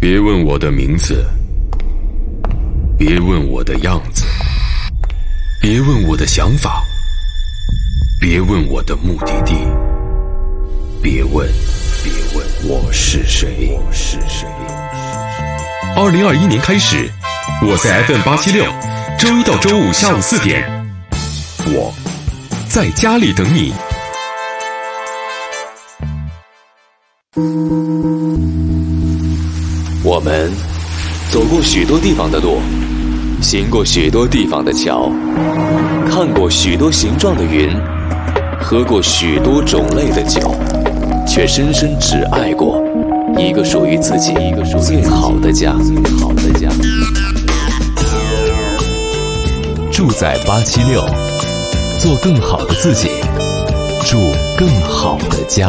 别问我的名字，别问我的样子，别问我的想法，别问我的目的地，别问我是谁。2021年开始，我在 FM876，周一到周五下午4点，我在家里等你。 我们走过许多地方的路，行过许多地方的桥，看过许多形状的云，喝过许多种类的酒，却深深只爱过一个属于自己最好的家。住在876，做更好的自己，住更好的家。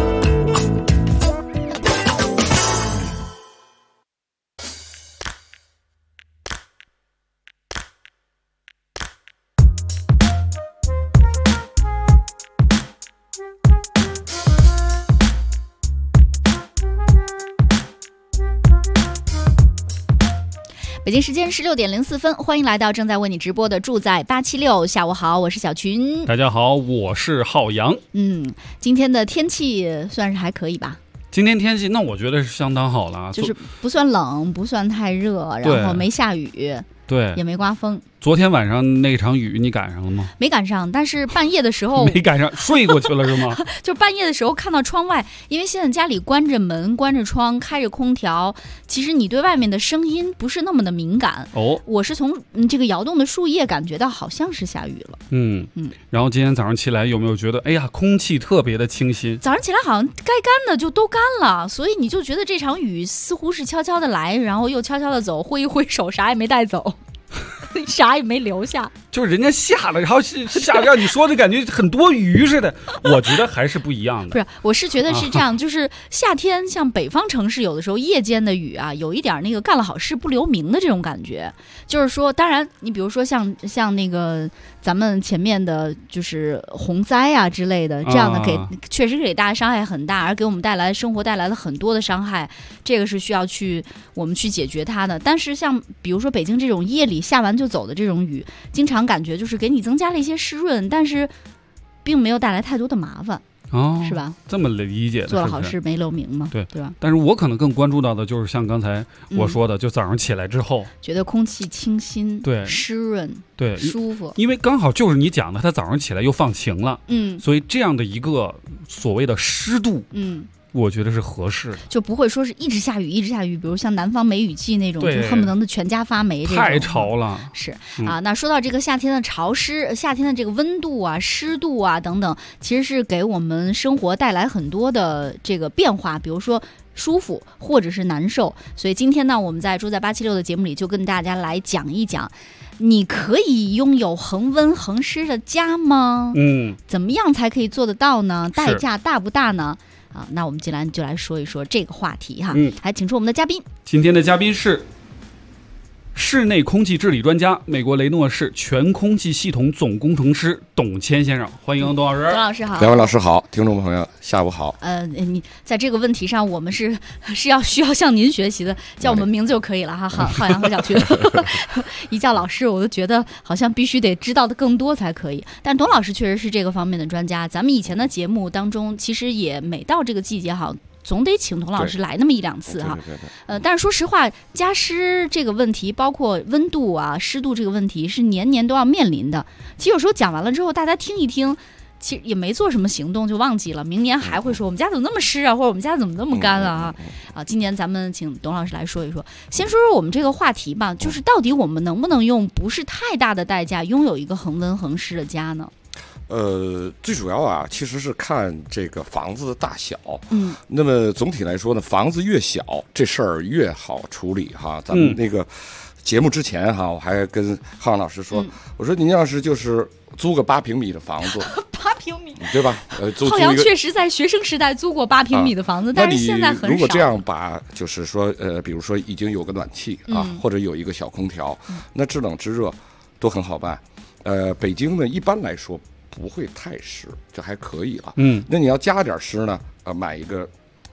北京时间16点04分，欢迎来到正在为你直播的住在876。下午好，我是小群。 大家好，我是浩洋。 今天的天气算是还可以吧？ 今天天气那我觉得是相当好了， 就是不算冷，不算太热，然后没下雨， 对， 也没刮风。 昨天晚上那场雨你赶上了吗？ 没赶上，但是半夜的时候没赶上，睡过去了是吗？ 就半夜的时候看到窗外，因为现在家里关着门、关着窗、开着空调，其实你对外面的声音不是那么的敏感。我是从这个摇动的树叶感觉到好像是下雨了。 然后今天早上起来有没有觉得，哎呀，空气特别的清新？ 早上起来好像该干的就都干了，所以你就觉得这场雨似乎是悄悄的来，然后又悄悄的走，挥一挥手，啥也没带走。啥也没留下， 就是人家下了，然后下让你说的感觉很多余似的。我觉得还是不一样的。 不是，我是觉得是这样，就是夏天像北方城市有的时候夜间的雨啊，有一点那个干了好事不留名的这种感觉。就是说，当然你比如说像那个咱们前面的就是洪灾啊之类的，这样的确实给大家伤害很大，而给我们生活带来了很多的伤害，这个是需要我们去解决它的。但是像比如说北京这种夜里下完就走的这种雨，经常感觉就是给你增加了一些湿润，但是并没有带来太多的麻烦。是吧？ 这么理解的， 做了好事没留名嘛？ 对吧？ 但是我可能更关注到的就是像刚才我说的，就早上起来之后， 觉得空气清新， 对， 湿润， 对， 舒服。 因为刚好就是你讲的，他早上起来又放晴了，所以这样的一个所谓的湿度，我觉得是合适的， 就不会说是一直下雨，比如像南方梅雨季那种，就恨不得全家发霉这种， 太潮了。 是啊，那说到这个夏天的潮湿，夏天的这个温度啊、湿度啊等等，其实是给我们生活带来很多的这个变化，比如说舒服或者是难受。所以今天呢，我们在住在876的节目里就跟大家来讲一讲，你可以拥有恒温恒湿的家吗？怎么样才可以做得到呢？代价大不大呢？那我们就来说一说这个话题哈。还请出我们的嘉宾。 今天的嘉宾是室内空气治理专家、美国雷诺市全空气系统总工程师董谦先生，欢迎董老师。 董老师好。 两位老师好，听众朋友下午好。 你在这个问题上，我们是需要向您学习的，叫我们名字就可以了哈。浩洋和小群，一叫老师，我都觉得好像必须得知道的更多才可以。但董老师确实是这个方面的专家。咱们以前的节目当中，其实也每到这个季节哈，总得请董老师来那么1-2次哈。但是说实话，加湿这个问题，包括温度啊、湿度这个问题，是年年都要面临的。其实有时候讲完了之后，大家听一听，其实也没做什么行动就忘记了，明年还会说我们家怎么那么湿啊，或者我们家怎么那么干啊。今年咱们请董老师来说一说，先说说我们这个话题吧，就是到底我们能不能用不是太大的代价拥有一个恒温恒湿的家呢？ 最主要啊，其实是看这个房子的大小。那么总体来说呢，房子越小，这事儿越好处理哈。咱们那个节目之前哈，我还跟浩洋老师说，我说您要是就是租个8平米的房子 ，8平米， 对吧？ 浩洋确实在学生时代租过8平米的房子，但是现在很少。 如果这样把，就是说比如说已经有个暖气啊，或者有一个小空调，那制冷制热都很好办。北京呢，一般来说不会太湿，就还可以了。那你要加点湿呢，买一个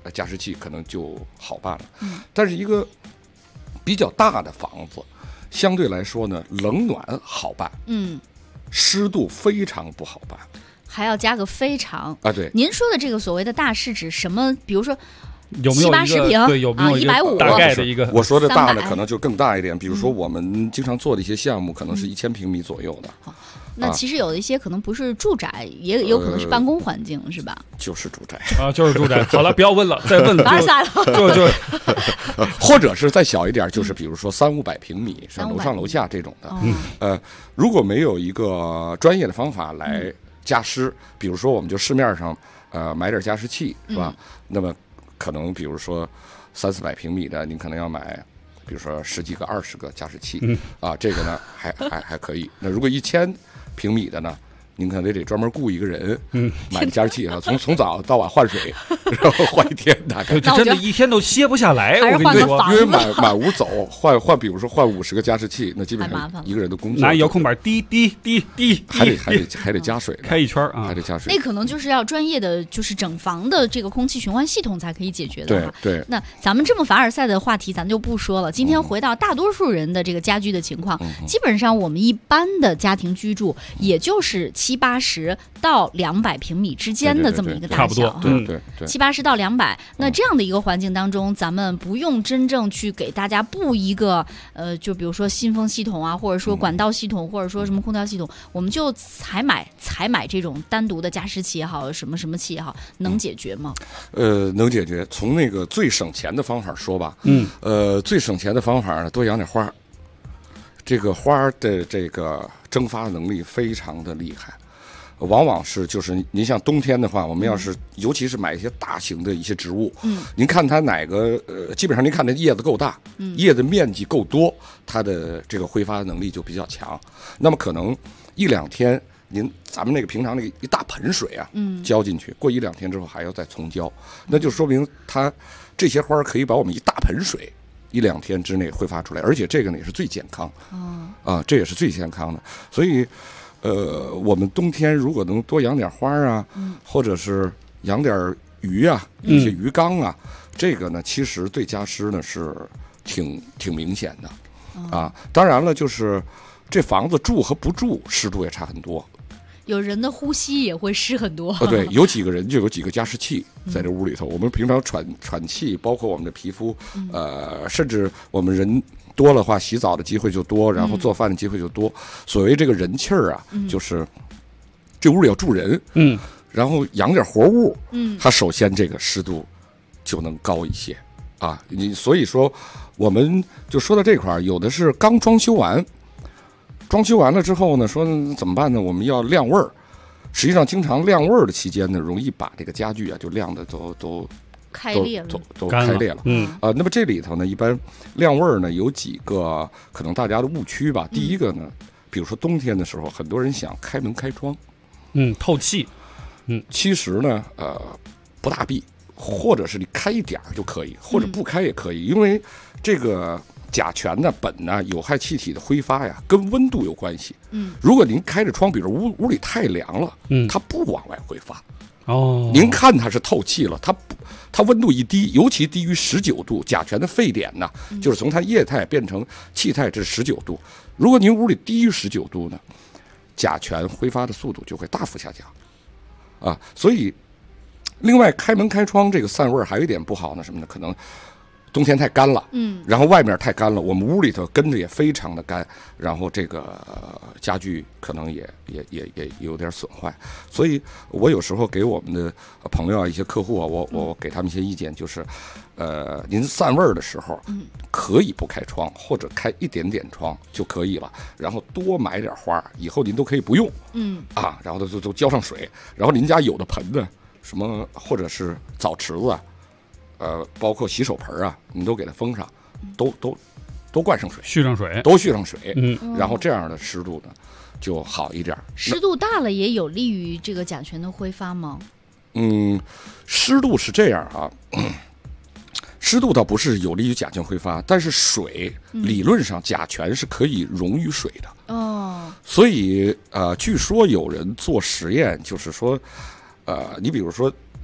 加湿器可能就好办了。但是一个比较大的房子，相对来说呢，冷暖好办，湿度非常不好办， 还要加个非常啊。对， 您说的这个所谓的大是指什么？比如说有没有 70-80平？ 对，有没有 150 大概的一个？ 我说的大呢， 300 可能就更大一点。比如说我们经常做的一些项目，可能是1000平米左右的。 那其实有的一些可能不是住宅，也有可能是办公环境，是吧？ 就是住宅啊，就是住宅。好了，不要问了，再问了就或者是再小一点，就是比如说300-500平米，像楼上楼下这种的。如果没有一个专业的方法来加湿，比如说我们就市面上买点加湿器，是吧？那么可能比如说300-400平米的，您可能要买，比如说10几个、20个加湿器，这个呢还可以。那如果1000平米的呢，您可能得专门雇一个人，买加湿器啊，从早到晚换水，然后换一天大概。 这真的一天都歇不下来，我跟你说， 因为满屋走换，比如说换50个加湿器，那基本上一个人的工作拿遥控板滴滴滴滴， 还得加水， 开一圈啊， 还得加水。 那可能就是要专业的，就是整房的这个空气循环系统才可以解决的。 对。 那咱们这么凡尔赛的话题咱就不说了。今天回到大多数人的这个家居的情况，基本上我们一般的家庭居住，也就是70-80到200平米之间的这么一个大小， 对 ，70-80到200。那这样的一个环境当中，咱们不用真正去给大家布一个就比如说新风系统啊，或者说管道系统，或者说什么空调系统，我们就采买这种单独的加湿器也好，什么器也好，能解决吗？ 能解决。从那个最省钱的方法说吧，最省钱的方法呢，多养点花。这个花的这个蒸发能力非常的厉害。往往是就是您像冬天的话，我们要是尤其是买一些大型的一些植物，您看它哪个基本上您看它叶子够大，叶子面积够多，它的这个挥发能力就比较强。那么可能1-2天，咱们那个平常那个一大盆水啊，浇进去，过1-2天之后还要再重浇，那就说明它这些花可以把我们一大盆水1-2天之内挥发出来，而且这个呢也是最健康，这也是最健康的，所以。我们冬天如果能多养点花啊，或者是养点鱼啊，一些鱼缸啊，这个呢，其实对加湿呢是挺明显的，当然了，就是这房子住和不住湿度也差很多。 有人的呼吸也会湿很多。 对，有几个人就有几个加湿器在这屋里头。我们平常喘气，包括我们的皮肤，甚至我们人多了话，洗澡的机会就多，然后做饭的机会就多。所谓这个人气儿啊，就是这屋里要住人，然后养点活物，它首先这个湿度就能高一些啊。所以说，我们就说到这块儿，有的是刚装修完。装修完了之后呢，说怎么办呢？我们要晾味儿。实际上，经常晾味儿的期间呢，容易把这个家具啊就晾的都开裂了， 都开裂了。那么这里头呢，一般晾味儿呢有几个可能大家的误区吧。第一个呢，比如说冬天的时候，很多人想开门开窗， 透气。 其实呢，不大必，或者是你开一点儿就可以，或者不开也可以，因为这个。甲醛呢、苯呢、有害气体的挥发呀，跟温度有关系。如果您开着窗，比如屋里太凉了，它不往外挥发。您看它是透气了，它温度一低，尤其低于19度，甲醛的沸点呢，就是从它液态变成气态，这是19度。如果您屋里低于19度呢，甲醛挥发的速度就会大幅下降。所以，另外开门开窗这个散味还有一点不好呢，什么呢？可能。冬天太干了，然后外面太干了，我们屋里头跟着也非常的干，然后这个家具可能也有点损坏，所以我有时候给我们的朋友啊、一些客户啊，我给他们一些意见，就是，您散味儿的时候，可以不开窗，或者开一点点窗就可以了，然后多买点花，以后您都可以不用，然后都浇上水，然后您家有的盆呢，什么或者是澡池子啊。包括洗手盆啊，你都给它封上，都灌上水，都蓄上水，然后这样的湿度呢就好一点。 湿度大了也有利于这个甲醛的挥发吗？ 湿度是这样啊，湿度倒不是有利于甲醛挥发，但是水理论上甲醛是可以溶于水的。所以据说有人做实验，就是说，你比如说。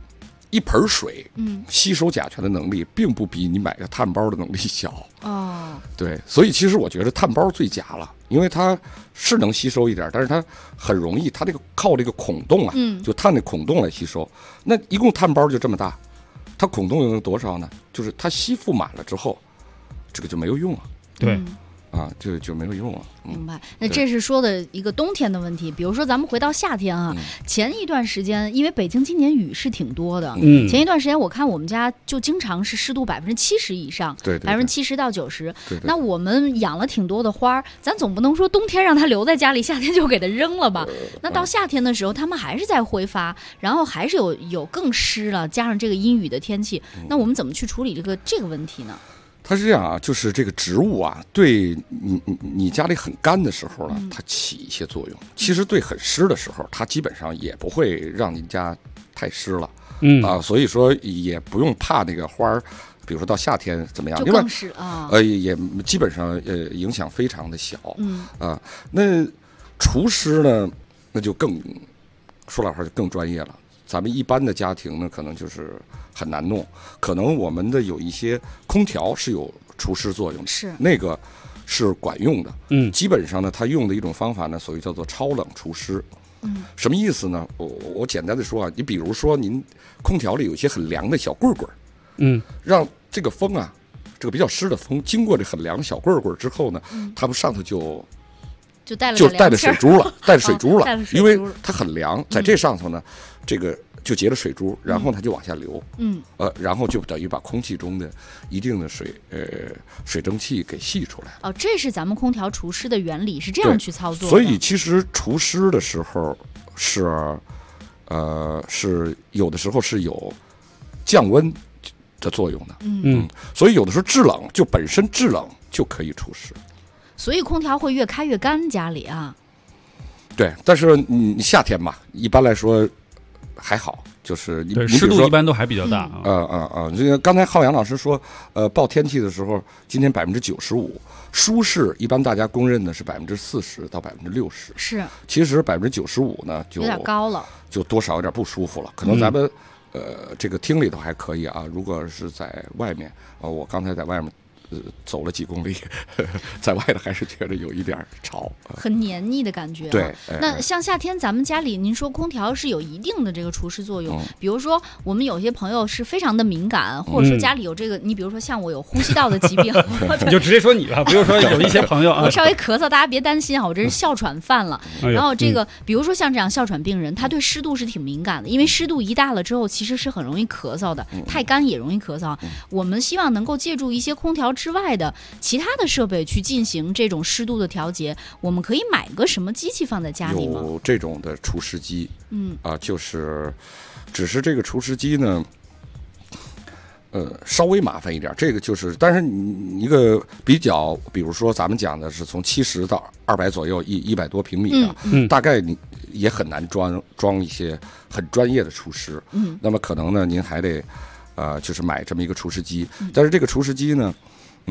一盆水，吸收甲醛的能力并不比你买个碳包的能力小。对，所以其实我觉得碳包最佳了，因为它是能吸收一点，但是它很容易，它这个靠这个孔洞啊，就碳的孔洞来吸收。那一共碳包就这么大，它孔洞有多少呢？就是它吸附满了之后，这个就没有用了。 对。 就没有用了。 明白。那这是说的一个冬天的问题。比如说咱们回到夏天啊，前一段时间，因为北京今年雨是挺多的，前一段时间我看我们家就经常是湿度70%以上， 对 ，70%到90%。那我们养了挺多的花，咱总不能说冬天让它留在家里，夏天就给它扔了吧？那到夏天的时候，它们还是在挥发，然后还是有更湿了，加上这个阴雨的天气，那我们怎么去处理这个问题呢？ 它是这样啊，就是这个植物啊，对你家里很干的时候呢，它起一些作用。其实对很湿的时候，它基本上也不会让您家太湿了。所以说也不用怕那个花儿，比如说到夏天怎么样， 就更湿啊。 也基本上影响非常的小。那除湿呢，那就更说老实话就更专业了。咱们一般的家庭呢，可能就是很难弄。可能我们的有一些空调是有除湿作用的， 是那个是管用的。基本上呢，它用的一种方法呢，所谓叫做超冷除湿。什么意思呢？我简单的说啊，你比如说您空调里有一些很凉的小棍棍，让这个风啊，这个比较湿的风经过这很凉的小棍棍之后呢，它们上头就带着水珠了，带着水珠了，因为它很凉，在这上头呢，这个就结了水珠，然后它就往下流，然后就等于把空气中的一定的水蒸气给吸出来。 这是咱们空调除湿的原理，是这样去操作的。 所以其实除湿的时候是有的时候是有降温的作用的，所以有的时候制冷就本身制冷就可以除湿。 所以空调会越开越干，家里啊。 对，但是你夏天嘛，一般来说还好，就是你湿度一般都还比较大这个刚才浩洋老师说，报天气的时候，今天95%，舒适一般大家公认的是40%到60%， 是。 其实95%呢就有点高了， 就多少有点不舒服了。可能咱们这个厅里头还可以啊，如果是在外面我刚才在外面走了几公里，在外头还是觉得有一点潮， 很黏腻的感觉。 对， 那像夏天咱们家里，您说空调是有一定的这个除湿作用。比如说，我们有些朋友是非常的敏感，或者说家里有这个，你比如说像我有呼吸道的疾病， 你就直接说你吧，不用说有一些朋友啊。 我稍微咳嗽，大家别担心啊，我这是哮喘犯了。然后这个，比如说像这样哮喘病人，他对湿度是挺敏感的，因为湿度一大了之后，其实是很容易咳嗽的，太干也容易咳嗽。我们希望能够借助一些空调之外的其他的设备去进行这种湿度的调节。我们可以买个什么机器放在家里吗？ 有这种的除湿机，就是只是这个除湿机呢，稍微麻烦一点。这个就是，但是你一个比较，比如说咱们讲的是从70到200左右，100多平米的，大概你也很难装一些很专业的除湿。那么可能呢，您还得就是买这么一个除湿机。但是这个除湿机呢，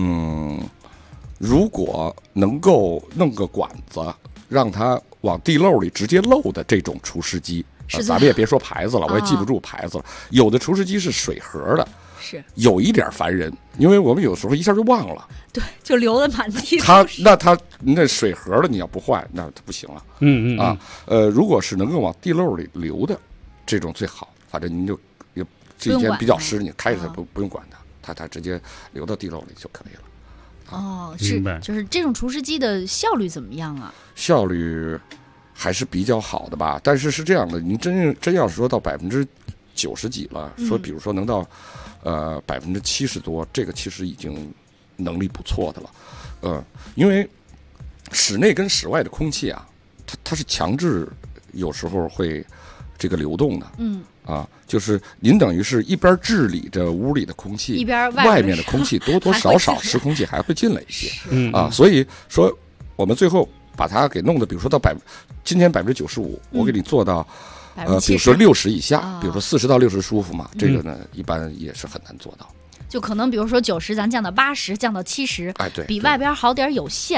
如果能够弄个管子让它往地漏里直接漏的这种除湿机，咱们也别说牌子了，我也记不住牌子了。有的除湿机是水盒的， 是有一点烦人，因为我们有时候一下就忘了， 对，就流的满地。 那水盒的你要不换，那它不行了。如果是能够往地漏里流的这种最好，反正您就这几天比较湿，你开着它不用管它，它直接流到地漏里就可以了。 就是这种除湿机的效率怎么样啊？ 效率还是比较好的吧，但是是这样的，您真要说到90%几了，说比如说能到70%多，这个其实已经能力不错的了。因为室内跟室外的空气啊，它是强制有时候会这个流动的。就是您等于是一边治理着屋里的空气， 一边外面的空气多多少少湿空气还会进来一些。所以说我们最后把它给弄的，比如说到今天95%，我给你做到比如说60以下，比如说40到60舒服嘛，这个呢一般也是很难做到。 就可能比如说90，咱降到80，降到70， 对， 比外边好点有限。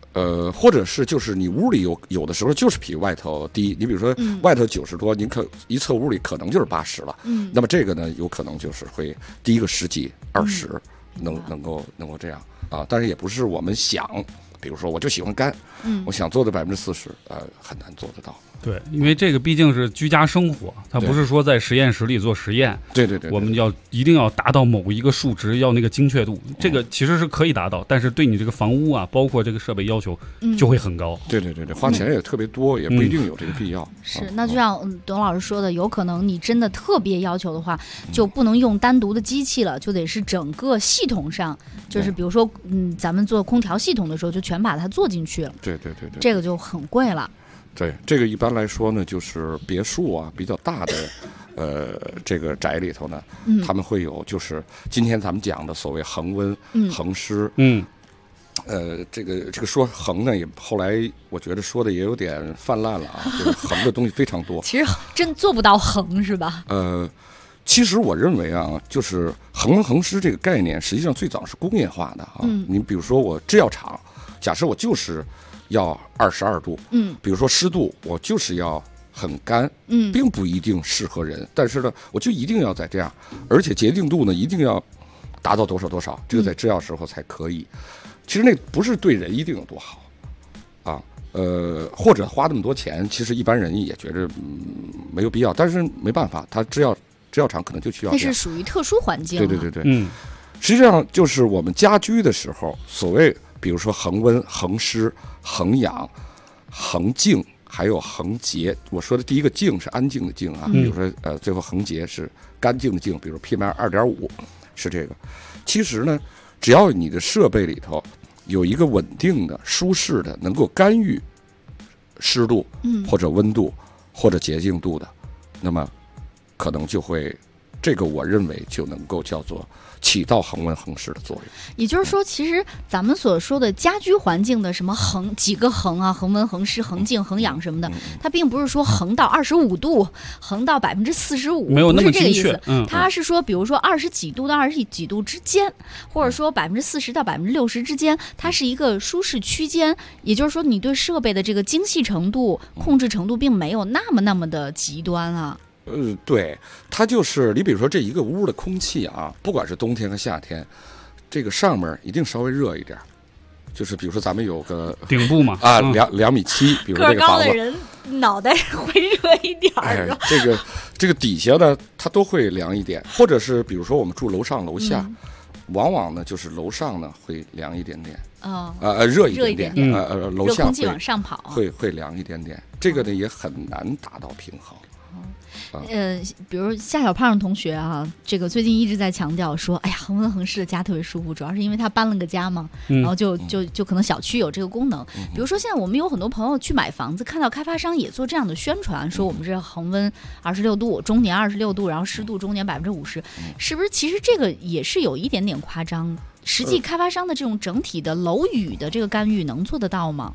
或者是就是你屋里有的时候就是比外头低，你比如说外头90多，您一测屋里可能就是80了，那么这个呢有可能就是会低个10几20，能够这样啊，但是也不是我们想，比如说我就喜欢干，我想做的40%，很难做得到。 对，因为这个毕竟是居家生活，它不是说在实验室里做实验。 对， 我们一定要达到某一个数值，要那个精确度，这个其实是可以达到，但是对你这个房屋啊，包括这个设备要求就会很高。 对，花钱也特别多，也不一定有这个必要。 是，那就像董老师说的，有可能你真的特别要求的话，就不能用单独的机器了，就得是整个系统上，就是比如说，咱们做空调系统的时候，就全把它做进去了。 对， 这个就很贵了。 对，这个一般来说呢，就是别墅啊比较大的，这个宅里头呢，他们会有就是今天咱们讲的所谓恒温、恒湿，这个说恒呢，也后来我觉得说的也有点泛滥了啊，就是恒的东西非常多。 其实真做不到恒是吧？ 其实我认为啊，就是恒温恒湿这个概念，实际上最早是工业化的啊。你比如说我制药厂，假设我就是要22度，比如说湿度我就是要很干，并不一定适合人，但是呢，我就一定要在这样，而且洁净度呢一定要达到多少，这个在制药时候才可以。其实那不是对人一定有多好啊，或者花那么多钱，其实一般人也觉着没有必要，但是没办法，他制药厂可能就需要这样。 那是属于特殊环境。 对，实际上就是我们家居的时候，所谓比如说恒温、恒湿、恒氧、恒静，还有恒洁。我说的第一个静是安静的静啊，比如说最后恒洁是干净的净，比如 PM 2.5是这个。其实呢，只要你的设备里头有一个稳定的、舒适的，能够干预湿度或者温度或者洁净度的，那么可能就会，这个我认为就能够叫做起到恒温恒湿的作用。 也就是说，其实咱们所说的家居环境的什么几个恒啊，恒温、恒湿、恒静、恒氧什么的，它并不是说恒到25度，恒到45%， 没有那么精确。 不是这个意思。它是说，比如说20几度到20几度之间，或者说40%到60%之间，它是一个舒适区间。也就是说，你对设备的这个精细程度、控制程度，并没有那么的极端啊。 对，它就是你比如说这一个屋的空气啊，不管是冬天和夏天，这个上面一定稍微热一点，就是比如说咱们有个顶部嘛啊，2.7米，比如这个房子， 个高的人脑袋会热一点儿。 这个底下呢，它都会凉一点，或者是比如说我们住楼上楼下，往往呢就是楼上呢会凉一点点，热一点点，楼下热空气往上跑， 会凉一点点，这个呢也很难达到平衡。 比如夏小胖同学啊，这个最近一直在强调说，哎呀，恒温恒湿的家特别舒服，主要是因为他搬了个家嘛，然后就可能小区有这个功能。比如说现在我们有很多朋友去买房子，看到开发商也做这样的宣传，说我们这恒温26度，中年26度，然后湿度中年50%，是不是？其实这个也是有一点点夸张。实际开发商的这种整体的楼宇的这个干预能做得到吗？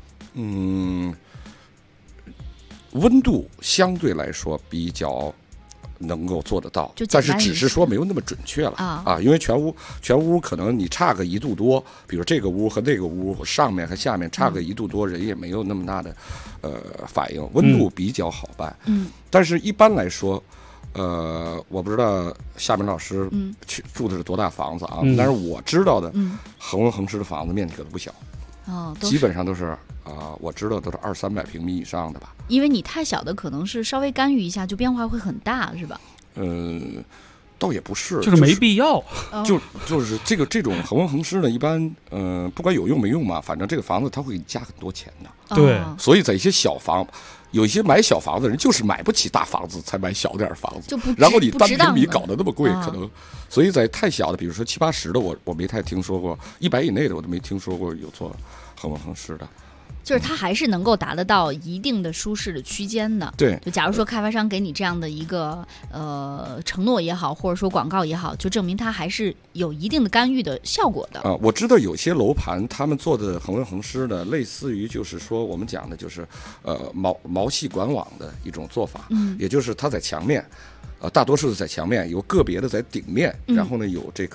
温度相对来说比较能够做得到，但是只是说没有那么准确了啊，因为全屋可能你差个1度多，比如这个屋和那个屋上面和下面差个1度多，人也没有那么大的反应，温度比较好办。但是一般来说，我不知道夏明老师住的是多大房子啊，但是我知道的恒温恒湿的房子面积可都不小，基本上都是我知道都是200-300平米以上的吧。 因为你太小的可能是稍微干预一下就变化会很大，是吧？ 倒也不是， 就是没必要。 就是这种恒温恒湿呢，一般不管有用没用嘛，反正这个房子它会加很多钱的。 对， 所以在一些小房，有一些买小房子的人就是买不起大房子，才买小点房子，然后你单平米搞得那么贵，可能，所以在太小的，比如说70-80的，我没太听说过，100以内的我都没听说过有做恒温恒湿的。 就是它还是能够达得到一定的舒适的区间的。 对， 就假如说开发商给你这样的一个承诺也好，或者说广告也好，就证明它还是有一定的干预的效果的。 我知道有些楼盘他们做的恒温恒湿呢，类似于就是说我们讲的就是毛细管网的一种做法，也就是它在墙面，大多数是在墙面，有个别的在顶面，然后呢有这个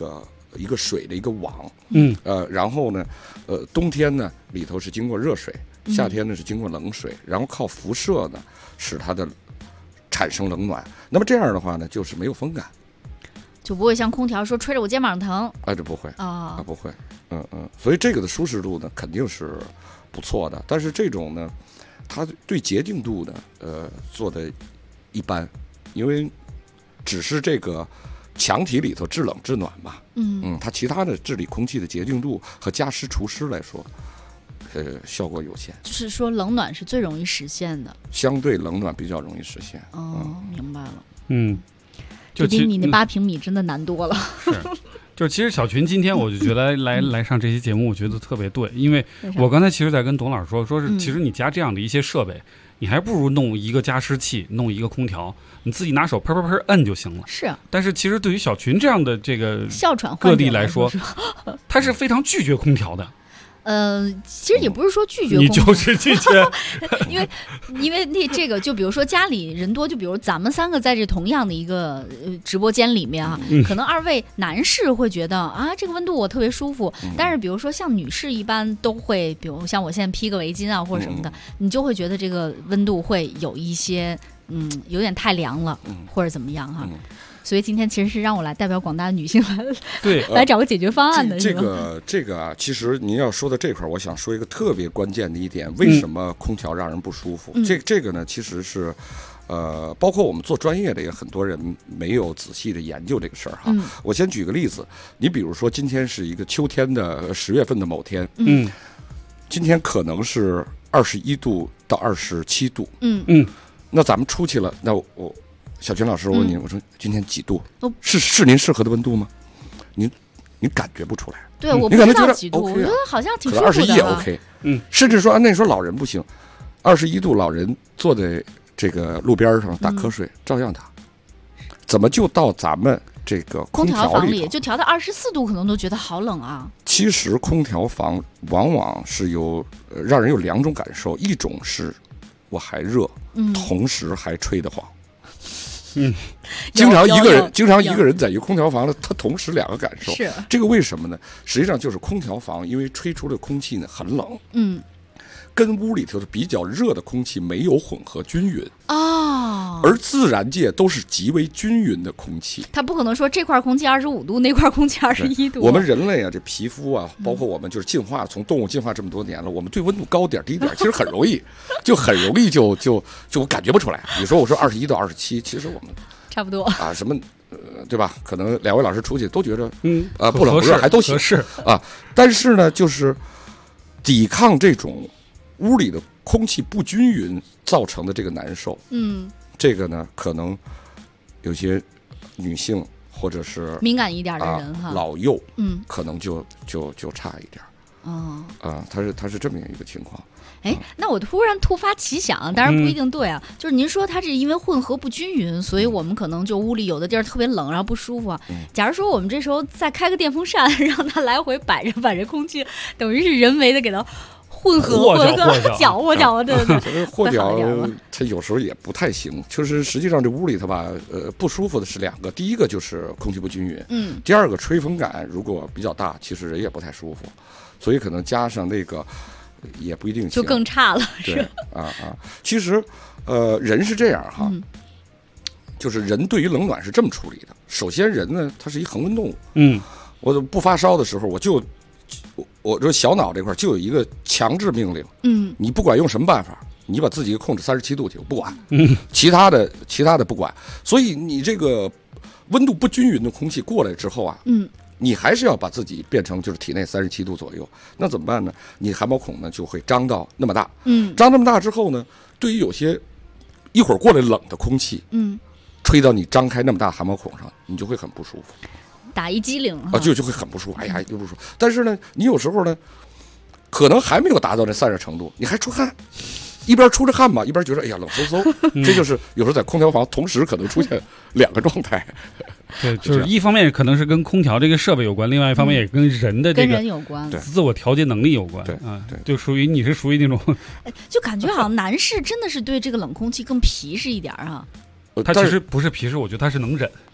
一个水的一个网，然后呢，冬天呢里头是经过热水，夏天呢是经过冷水，然后靠辐射呢使它的产生冷暖。那么这样的话呢，就是没有风感， 就不会像空调说吹着我肩膀疼这不会不会，所以这个的舒适度呢肯定是不错的，但是这种呢，它对洁净度呢，做的一般，因为只是这个墙体里头制冷制暖嘛，它其他的治理空气的洁净度和加湿除湿来说，效果有限。 就是说冷暖是最容易实现的， 相对冷暖比较容易实现。 明白了。 就比你那8平米真的难多了。 是，就是其实小群今天我就觉得来上这期节目，我觉得特别对，因为我刚才其实在跟董老师说是，其实你加这样的一些设备，你还不如弄一个加湿器，弄一个空调，你自己拿手砰砰砰摁就行了。 是， 但是其实对于小群这样的这个哮喘个例来说，他是非常拒绝空调的。 其实也不是说拒绝你就是拒绝因为这个就比如说家里人多，就比如咱们3个在这同样的一个直播间里面可能2位男士会觉得这个温度我特别舒服，但是比如说像女士一般都会，比如像我现在披个围巾或者什么的，你就会觉得这个温度会有一些有点太凉了，或者怎么样所以今天其实是让我来代表广大的女性来找个解决方案的。 这个其实您要说的这块，我想说一个特别关键的一点，为什么空调让人不舒服？这个呢，其实是包括我们做专业的也很多人没有仔细的研究这个事儿我先举个例子，你比如说今天是一个秋天的10月份的某天，今天可能是21度到27度，那咱们出去了，那小群老师，我问您，我说今天几度？是您适合的温度吗？您感觉不出来。 对，我不知道几度，我觉得好像挺舒服的。 21也 OK，甚至说那你说老人不行，21度老人坐在这个路边上打瞌睡，照样打。怎么就到咱们这个空调房里就调到24度，可能都觉得好冷啊？ 其实空调房往往是让人有2种感受，一种是我还热，同时还吹得慌。经常一个人在一个空调房呢，他同时2个感受。 是这个为什么呢？实际上就是空调房因为吹出的空气呢很冷，跟屋里头的比较热的空气没有混合均匀而自然界都是极为均匀的空气， 它不可能说这块空气25度，那块空气21度。 我们人类这皮肤包括我们就是进化，从动物进化这么多年了，我们对温度高点低点其实很容易，就感觉不出来。你说我说21到27，其实我们差不多什么对吧？可能2位老师出去都觉得不冷不热还都行但是呢，就是抵抗这种屋里的空气不均匀造成的这个难受，这个呢，可能有些女性或者是敏感一点的人老幼，可能就差一点。它是这么一个情况。 那我突发奇想，当然不一定对就是您说它是因为混合不均匀，所以我们可能就屋里有的地儿特别冷，然后不舒服假如说我们这时候再开个电风扇，让它来回摆着，把这空气等于是人为的给它混合搅和对， 和搅它有时候也不太行。就是实际上这屋里头不舒服的是2个，第一个就是空气不均匀，第二个吹风感如果比较大，其实人也不太舒服，所以可能加上那个也不一定行， 就更差了。 对其实人是这样就是人对于冷暖是这么处理的。首先人呢，他是一恒温动物，我不发烧的时候，我这小脑这块就有一个强制命令，你不管用什么办法，你把自己控制37度去，我不管，其他的不管。所以你这个温度不均匀的空气过来之后你还是要把自己变成就是体内37度左右，那怎么办呢？你汗毛孔呢就会张到那么大，张那么大之后呢，对于有些一会儿过来冷的空气，吹到你张开那么大汗毛孔上，你就会很不舒服。 打一激灵就会很不舒服，又不舒服。但是呢，你有时候呢，可能还没有达到那散热程度，你还出汗，一边出着汗一边觉得冷飕飕。这就是有时候在空调房同时可能出现2个状态。 对，就是一方面可能是跟空调这个设备有关，另外一方面也跟人的这个有关， 自我调节能力有关。 对就你是属于那种， 就感觉好像男士真的是对这个冷空气更皮实一点他其实不是皮实，我觉得他是能忍。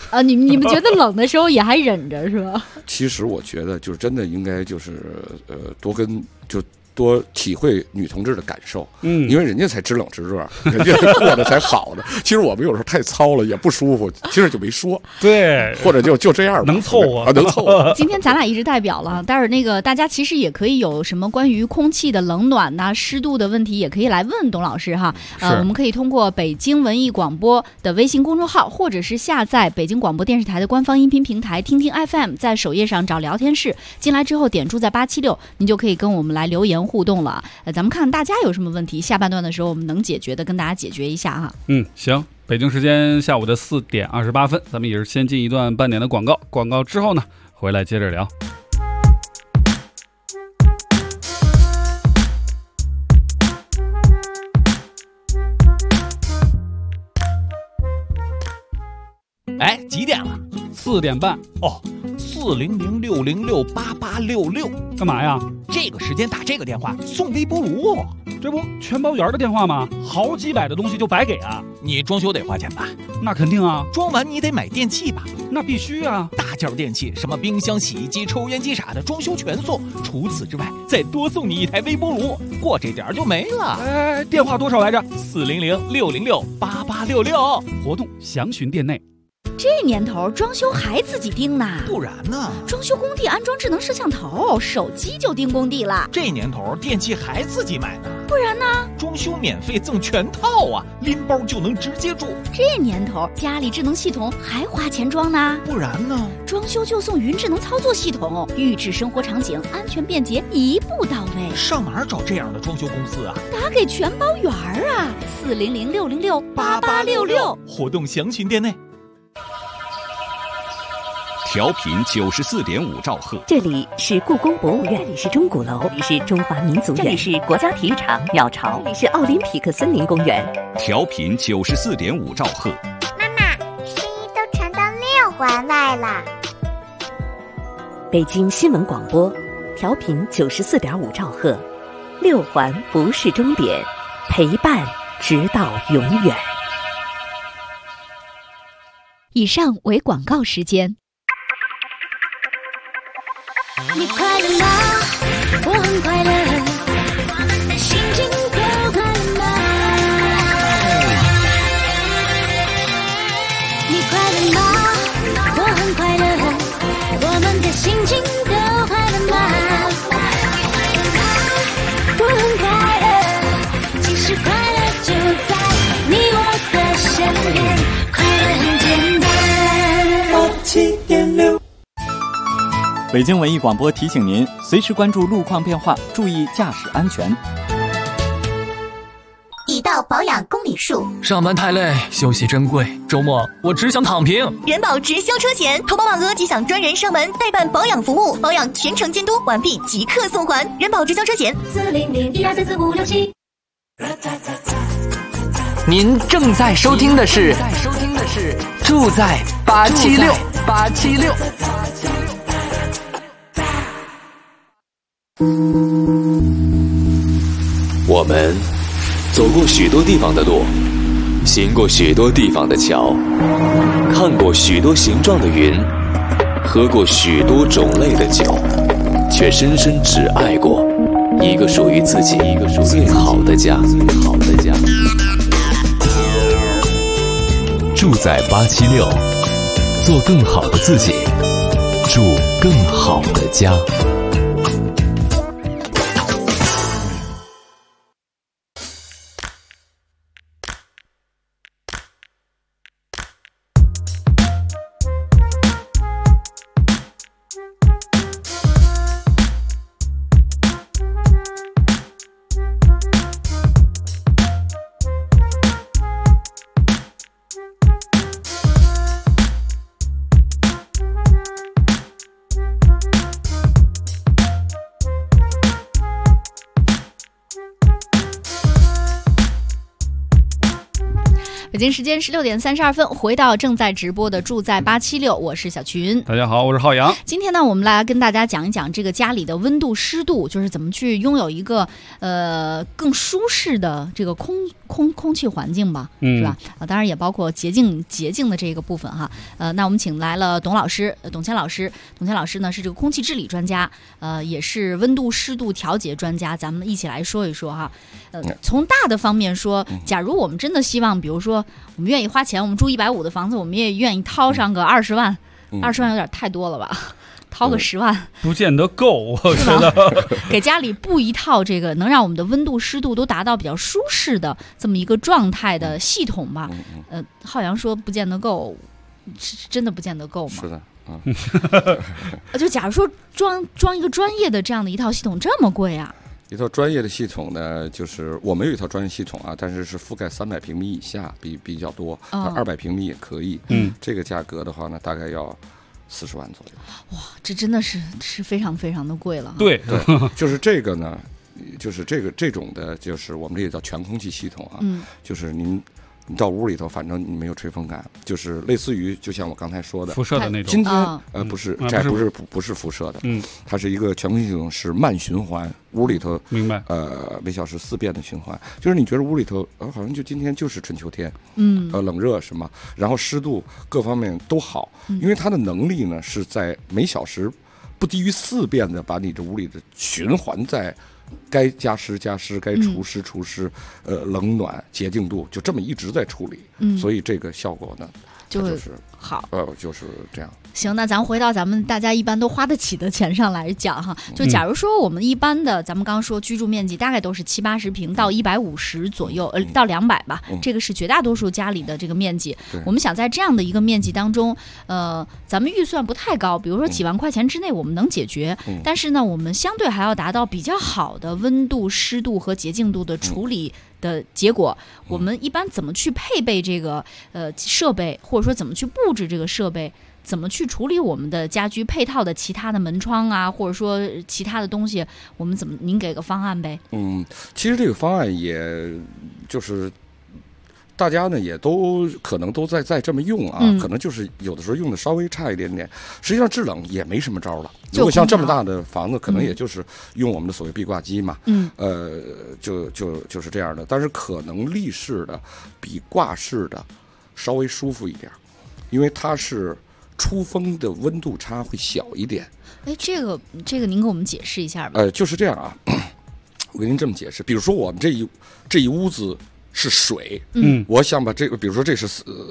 啊，你们觉得冷的时候也还忍着是吧？ 其实我觉得就是真的应该就是多体会女同志的感受，因为人家才知冷知热，人家过得才好的。其实我们有时候太糙了，也不舒服，其实就没说， 对， 或者就这样吧， 能凑合， 能凑合。 今天咱俩一直代表了，但是那个大家其实也可以有什么关于空气的冷暖呐、湿度的问题，也可以来问董老师哈。我们可以通过北京文艺广播的微信公众号，或者是下载北京广播电视台的官方音频平台听听 FM， 在首页上找聊天室，进来之后点住在876，您就可以跟我们来留言互动了。咱们看大家有什么问题，下半段的时候我们能解决的跟大家解决一下哈。 行，北京时间下午的4点28分，咱们也是先进一段半点的广告，广告之后呢，回来接着聊。 哎，几点了 ？4点半。 哦，400-606-8866， 干嘛呀？ 这个时间打这个电话送微波炉， 这不全包圆的电话吗？好几百的东西就白给啊！ 你装修得花钱吧？ 那肯定啊！ 装完你得买电器吧？ 那必须啊！ 大件电器，什么冰箱、洗衣机、抽烟机啥的，装修全送。除此之外，再多送你一台微波炉，过这点就没了。 哎，电话多少来着 ？400-606-8866， 活动详询店内。 这年头装修还自己盯呢？ 不然呢？ 装修工地安装智能摄像头，手机就盯工地了。 这年头电器还自己买呢？ 不然呢？ 装修免费赠全套啊，拎包就能直接住。 这年头家里智能系统还花钱装呢？ 不然呢？ 装修就送云智能操作系统，预制生活场景，安全便捷，一步到位。 上哪儿找这样的装修公司啊？ 打给全包圆啊，400-606-8866， 活动详询店内。 调频94.5兆赫， 这里是故宫博物院，这里是钟鼓楼，这里是中华民族园，这里是国家体育场鸟巢，这里是奥林匹克森林公园。 调频94.5兆赫。 妈妈，声音都传到6环外了。 北京新闻广播，调频94.5兆赫，6环不是终点，陪伴直到永远。 以上为广告时间。 你快乐吗？我很快乐，心情都快乐吗？你快乐吗？我很快乐，我们的心情都快乐吗？我很快乐，其实快乐就在你我的身边，快乐很简单。87.6 北京文艺广播提醒您，随时关注路况变化，注意驾驶安全。 已到保养公里数， 上班太累，休息珍贵，周末我只想躺平。 人保直销车险，投保满额即享专人上门代办保养服务，保养全程监督，完毕即刻送还。人保直销车险400-1234567。 您正在收听的是住在876。 我们走过许多地方的路，行过许多地方的桥，看过许多形状的云，喝过许多种类的酒，却深深只爱过一个属于自己最好的家。住在876，做更好的自己，住更好的家。 北京时间16点32分，回到正在直播的住在876，我是小群。 大家好，我是浩洋。 今天呢，我们来跟大家讲一讲这个家里的温度湿度，就是怎么去拥有一个更舒适的这个空空气环境吧，是吧？当然也包括洁净的这个部分哈。那我们请来了董谦老师呢是这个空气治理专家，也是温度湿度调节专家，咱们一起来说一说哈。从大的方面说，假如我们真的希望，比如说我们愿意花钱，我们住150的房子，我们也愿意掏上个20万，20万有点太多了吧？掏个10万不见得够，我觉得给家里布一套这个能让我们的温度湿度都达到比较舒适的这么一个状态的系统吧。浩洋说不见得够，是真的不见得够吗？ 是的， 就假如说装一个专业的这样的一套系统这么贵啊？ 一套专业的系统呢，就是我们有一套专业系统啊，但是覆盖300平米以下比较多，200平米也可以。这个价格的话呢，大概要40万左右。 哇，这真的是非常非常的贵了。 对， 就是这个呢，就是这种的，就是我们这也叫全空气系统啊。就是你到屋里头，反正你没有吹风感，就是类似于就像我刚才说的辐射的那种。 今天不是，这不是辐射的，它是一个全空气系统，是慢循环，屋里头明白每小时4遍的循环，就是你觉得屋里头好像就今天就是春秋天，冷热什么，然后湿度各方面都好，因为它的能力呢是在每小时不低于4遍的把你这屋里的循环在。该加湿加湿，该除湿除湿，冷暖洁净度就这么一直在处理，所以这个效果呢，就是好， 就是这样。 行，那咱回到咱们大家一般都花得起的钱上来讲哈，就假如说我们一般的，咱们刚刚说居住面积大概都是70-80平到150左右，到200吧，这个是绝大多数家里的这个面积。我们想在这样的一个面积当中，咱们预算不太高，比如说几万块钱之内我们能解决，但是呢，我们相对还要达到比较好的温度、湿度和洁净度的处理的结果，我们一般怎么去配备这个设备，或者说怎么去布置这个设备？怎么去处理我们的家居配套的其他的门窗啊，或者说其他的东西，我们怎么您给个方案呗？ 其实这个方案也就是大家呢也都可能都在这么用啊，可能就是有的时候用的稍微差一点点，实际上制冷也没什么招了。如果像这么大的房子，可能也就是用我们的所谓壁挂机嘛，就是这样的。但是可能立式的比挂式的稍微舒服一点，因为它是出风的温度差会小一点。 这个您给我们解释一下吧。 就是这样啊，我跟您这么解释，比如说我们这一屋子是水，我想把这个，比如说这是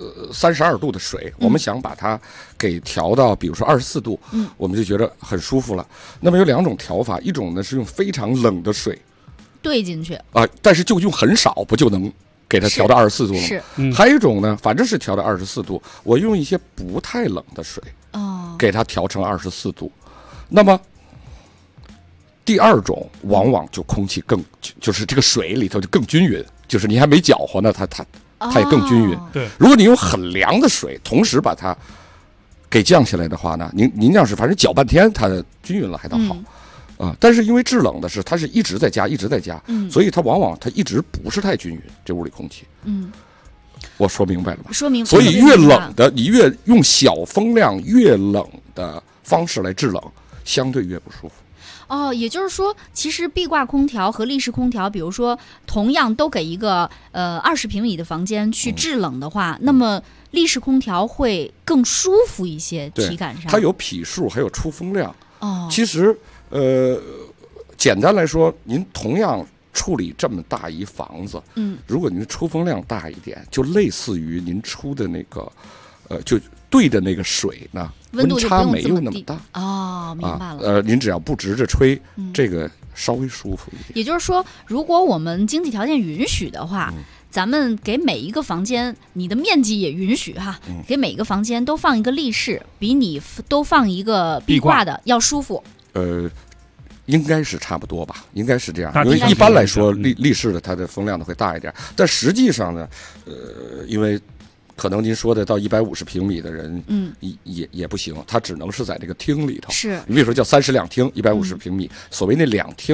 32度的水，我们想把它给调到比如说24度，我们就觉得很舒服了。那么有2种调法，一种呢是用非常冷的水兑进去但是就用很少，不就能给它调到24度了吗？ 是。 还有一种呢，反正是调到24度，我用一些不太冷的水给它调成24度。那么第2种往往就空气就是这个水里头就更均匀，就是你还没搅和呢，它也更均匀。 对， 如果你用很凉的水同时把它给降下来的话呢，您要是反正搅半天，它均匀了还倒好。但是因为制冷的是它是一直在加，所以它往往它一直不是太均匀，这屋里空气。我说明白了吧？ 说明白。 所以越冷的，你越用小风量、越冷的方式来制冷，相对越不舒服。 也就是说，其实壁挂空调和立式空调，比如说同样都给一个20平米的房间去制冷的话，那么立式空调会更舒服一些，体感上。 它有匹数，还有出风量。其实简单来说，您同样处理这么大一房子，如果您出风量大一点，就类似于您出的那个就兑的那个水呢，温差没有那么大。 明白了。 您只要不直着吹，这个稍微舒服一点。 也就是说，如果我们经济条件允许的话，咱们给每一个房间，你的面积也允许哈，给每个房间都放一个立式，比你都放一个壁挂的要舒服。 应该是差不多吧，应该是这样。因为一般来说，立式的它的风量呢会大一点，但实际上呢，因为可能您说的到150平米的人，也不行，它只能是在这个厅里头。 是， 你比如说叫30两厅，150平米，所谓那2厅，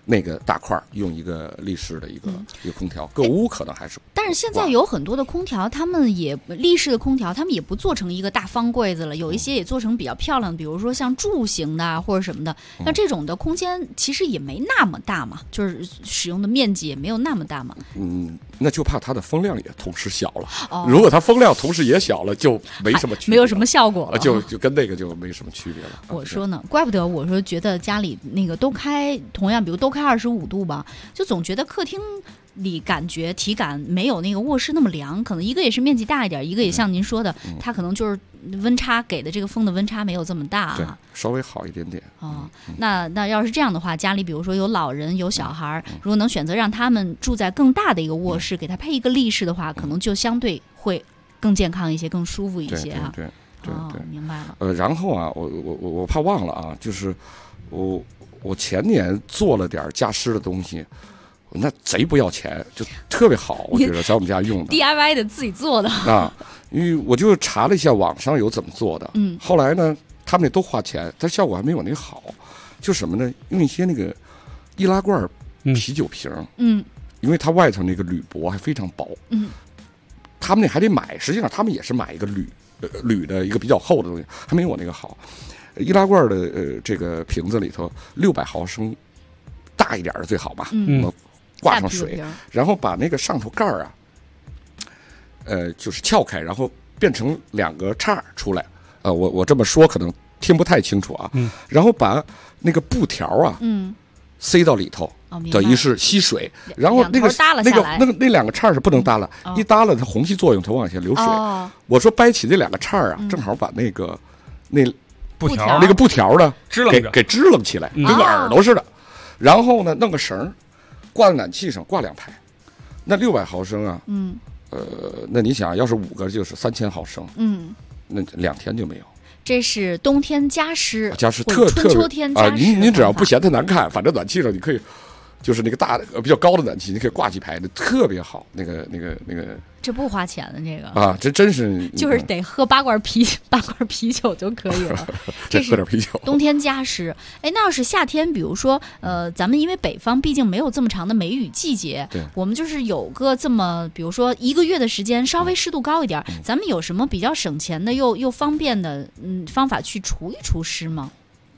那个大块用一个立式的一个空调，各屋可能还是。 但是现在有很多的空调，他们也立式的空调，他们也不做成一个大方柜子了，有一些也做成比较漂亮的，比如说像柱形的或者什么的。那这种的空间其实也没那么大嘛，就是使用的面积也没有那么大嘛。 那就怕它的风量也同时小了。如果它风量同时也小了，就没什么区别， 没有什么效果了， 就跟那个就没什么区别了。 我说呢，怪不得我说觉得家里那个都开同样，比如都开25度吧，就总觉得客厅里感觉体感没有那个卧室那么凉，可能一个也是面积大一点，一个也像您说的，它可能就是温差给的这个风的温差没有这么大， 对，稍微好一点点。 那要是这样的话，家里比如说有老人有小孩，如果能选择让他们住在更大的一个卧室，给他配一个立式的话，可能就相对会更健康一些，更舒服一些啊。 对， 明白了。 然后啊，我怕忘了啊，就是我前年做了点加湿的东西，那贼不要钱，就特别好，我觉得在我们家用的 DIY 的自己做的啊，因为我就查了一下网上有怎么做的，后来呢，他们那都花钱，但效果还没有那个好。就什么呢？用一些那个易拉罐啤酒瓶，因为它外头那个铝箔还非常薄，他们那还得买，实际上他们也是买一个铝的一个比较厚的东西，还没有我那个好。易拉罐的这个瓶子里头600毫升，大一点的最好嘛，我挂上水，然后把那个上头盖啊，就是撬开，然后变成2个叉出来。我这么说可能听不太清楚啊。然后把那个布条啊，塞到里头，等于是吸水。然后那个2个叉是不能耷拉，一耷拉它虹吸作用，它往下流水。我说掰起那2个叉啊，正好把那布条呢给支棱起来，跟个耳朵似的。然后呢，弄个绳挂在暖气上，挂2排。那600毫升啊，那你想要是5个就是3000毫升，那2天就没有。 这是冬天加湿， 春秋天加湿。 您只要不嫌它难看，反正暖气上你可以，就是那个大比较高的暖气，你可以挂几排的，特别好。那个。 这不花钱的这个啊，这真是就是得喝8罐啤酒就可以了。这是喝点啤酒。 冬天加湿，那要是夏天，比如说咱们因为北方毕竟没有这么长的梅雨季节，我们就是有个这么比如说1个月的时间，稍微湿度高一点，咱们有什么比较省钱的又方便的方法去除一除湿吗？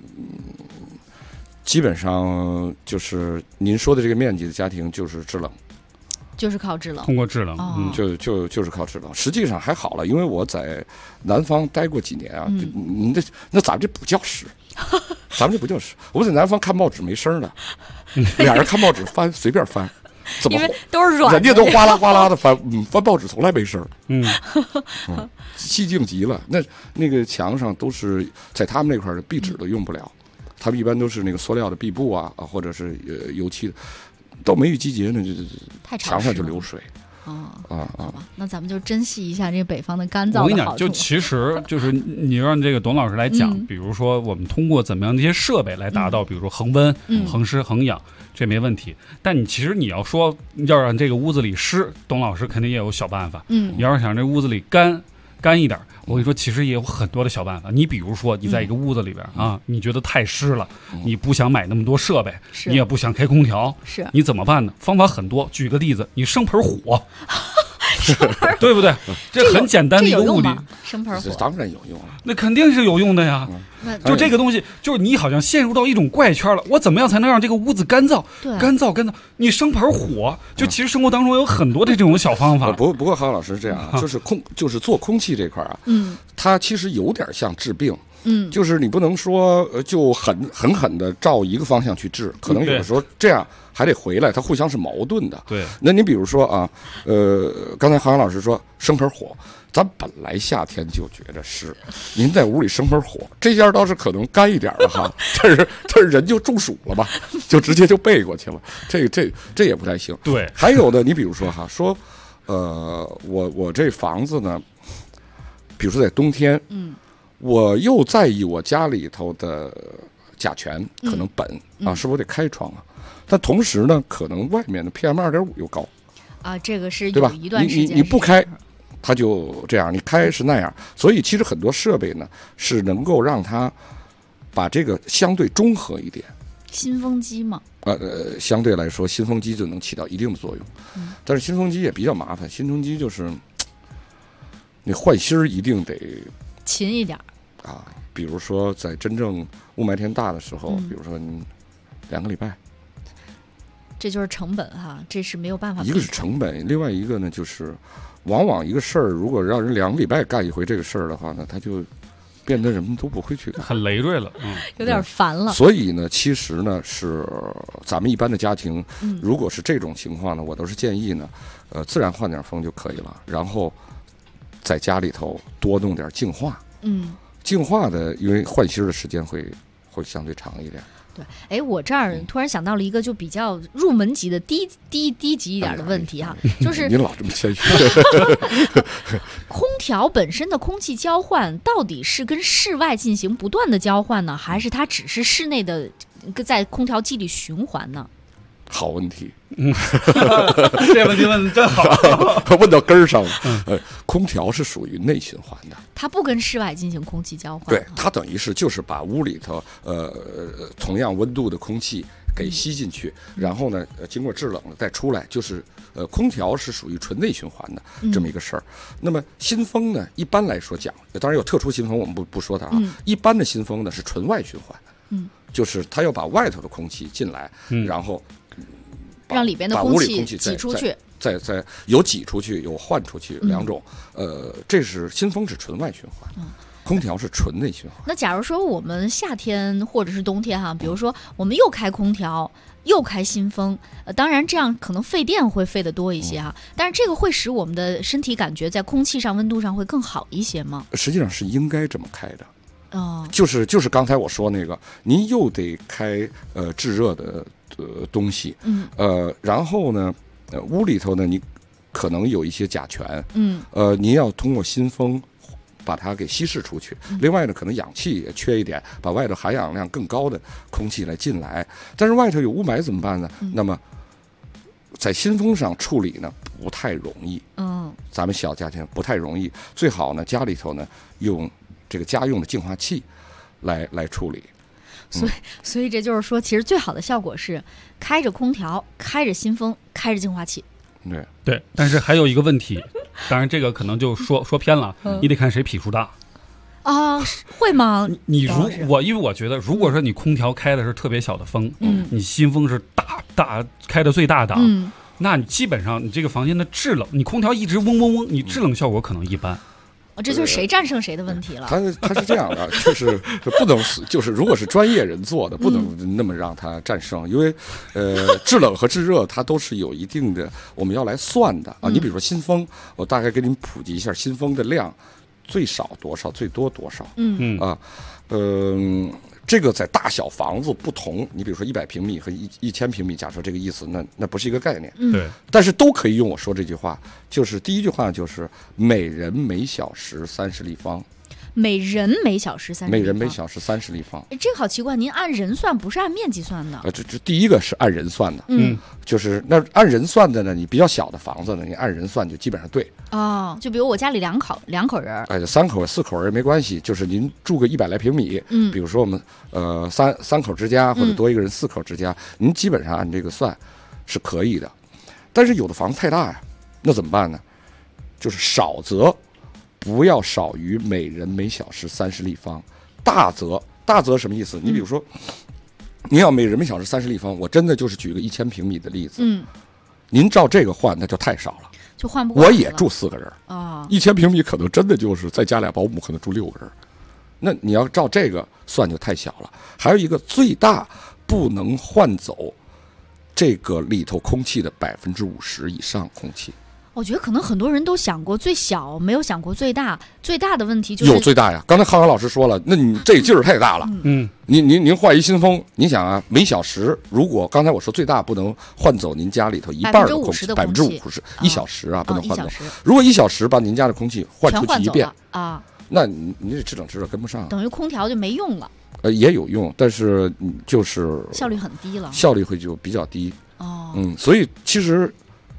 基本上就是您说的这个面积的家庭就是制冷。 就是靠制冷， 通过制冷， 就是靠制冷。实际上还好了，因为我在南方待过几年啊。那咱们这不叫湿，咱们这不叫湿。我在南方看报纸没声的，2人看报纸随便翻，怎么因为都是软的， 人家都哗啦哗啦的翻，翻报纸从来没声。寂静极了。那个墙上都是在他们那块的壁纸都用不了，他们一般都是那个塑料的壁布啊，或者是油漆的。到梅雨季节呢，就墙上就流水。 那咱们就珍惜一下这北方的干燥的好处。 我跟你讲，就其实就是你让这个董老师来讲，比如说我们通过怎么样的一些设备来达到，比如说恒温、恒湿、恒氧，这没问题。但其实你要说要让这个屋子里湿，董老师肯定也有小办法。你要是想这屋子里干一点，我跟你说，其实也有很多的小办法。你比如说，你在一个屋子里边啊，你觉得太湿了，你不想买那么多设备，你也不想开空调，你怎么办呢？方法很多。举个例子，你生盆火，对不对？这很简单的一个物理。 生盆火当然有用了， 那肯定是有用的呀。就这个东西，就是你好像陷入到一种怪圈了。我怎么样才能让这个屋子干燥？干燥。你生盆火，就其实生活当中有很多的这种小方法。 不过郝老师是这样啊，就是做空气这块啊，它其实有点像治病。就是你不能说就狠的照一个方向去治，可能有的时候这样还得回来，它互相是矛盾的。 对， 那你比如说啊，刚才郝阳老师说生盆火，咱本来夏天就觉得湿，您在屋里生盆火，这下倒是可能干一点了哈，但是人就中暑了吧，就直接就背过去了，这也不太行。 对， 还有的你比如说哈，说我这房子呢，比如说在冬天，我又在意我家里头的甲醛可能苯啊，是不是得开窗啊？但同时呢，可能外面的 PM2.5 又高啊，这个是对吧？ 有一段时间你不开，它就这样；你开是那样。所以其实很多设备呢，是能够让它把这个相对中和一点。 新风机吗？ 相对来说，新风机就能起到一定的作用。但是新风机也比较麻烦，新风机就是你换芯儿一定得勤一点啊。比如说在真正雾霾天大的时候，比如说你2个礼拜， 这就是成本哈，这是没有办法。 一个是成本，另外一个呢就是往往一个事儿如果让人2个礼拜干一回这个事儿的话呢，他就变得人们都不会去干， 很累赘了， 有点烦了。 所以呢，其实呢是咱们一般的家庭，如果是这种情况呢，我都是建议呢，自然换点风就可以了，然后在家里头多弄点净化，净化的，因为换芯的时间会相对长一点。 对，哎，我这儿突然想到了一个就比较入门级的低级一点的问题哈，就是您老这么谦虚。 空调本身的空气交换到底是跟室外进行不断的交换呢，还是它只是室内的在空调机里循环呢？ 好问题， 这问题问的真好， 问到根儿上了。空调是属于内循环的， 它不跟室外进行空气交换。 对，它等于就是把屋里头同样温度的空气给吸进去，然后呢经过制冷了再出来，就是空调是属于纯内循环的这么一个事儿。那么新风呢，一般来说讲，当然有特殊新风我们不说它啊，一般的新风呢是纯外循环，就是它要把外头的空气进来，然后让里边的空气挤出去， 再有挤出去有换出去2种，这是新风是纯外循环，空调是纯内循环。 那假如说我们夏天或者是冬天哈，比如说我们又开空调又开新风，当然这样可能费电会费得多一些哈，但是这个会使我们的身体感觉在空气上温度上会更好一些吗？ 实际上是应该这么开的。就是刚才我说那个，您又得开制热的东西，然后呢，屋里头呢，你可能有一些甲醛，您要通过新风把它给稀释出去。另外呢，可能氧气也缺一点，把外头含氧量更高的空气来进来。但是外头有雾霾怎么办呢？那么在新风上处理呢不太容易，咱们小家庭不太容易，最好呢家里头呢用这个家用的净化器来处理。 所以这就是说，其实最好的效果是开着空调，开着新风，开着净化器。 对，但是还有一个问题，当然这个可能就说偏了，你得看谁匹数大啊，会吗？ 因为我觉得，如果说你空调开的是特别小的风，你新风是大开的最大档，那你基本上你这个房间的制冷，你空调一直嗡嗡嗡，你制冷效果可能一般。 这就是谁战胜谁的问题了。 他是这样的，就是不能就是如果是专业人做的，不能那么让他战胜，因为制冷和制热它都是有一定的我们要来算的啊。你比如说新风，我大概给您普及一下新风的量，最少多少，最多多少，这个在大小房子不同，你比如说100平米和1000平米，假设这个意思，那不是一个概念。 对， 但是都可以用我说这句话，就是第一句话就是每人每小时30立方。 每人每小时30立方。 每人每小时30立方。 这个好奇怪，您按人算，不是按面积算的？ 这第一个是按人算的，就是那按人算的呢，你比较小的房子呢，你按人算就基本上对。 就比如我家里两口人 ，3口4口人没关系，就是您住个100来平米，比如说我们三口之家或者多一个人4口之家，您基本上按这个算是可以的。但是有的房子太大呀，那怎么办呢？就是少则不要少于每人每小时30立方，大则什么意思？你比如说，您要每人每小时30立方，我真的就是举个1000平米的例子，您照这个换，那就太少了， 就换不过来了。 我也住4个人，1000平米可能真的就是再加俩保姆，可能住6个人。那你要照这个算就太小了。还有一个最大不能换走这个里头空气的50%以上空气。 我觉得可能很多人都想过最小，没有想过最大。最大的问题就是有最大呀。刚才康阳老师说了，那你这劲儿太大了。您换一新风，你想啊，每小时如果刚才我说最大不能换走您家里头一半的空气，50%，1小时啊不能换走。如果1小时把您家的空气换出去一遍啊， 那你这制冷制热跟不上， 等于空调就没用了。 也有用，但是就是效率很低了， 效率会就比较低。所以其实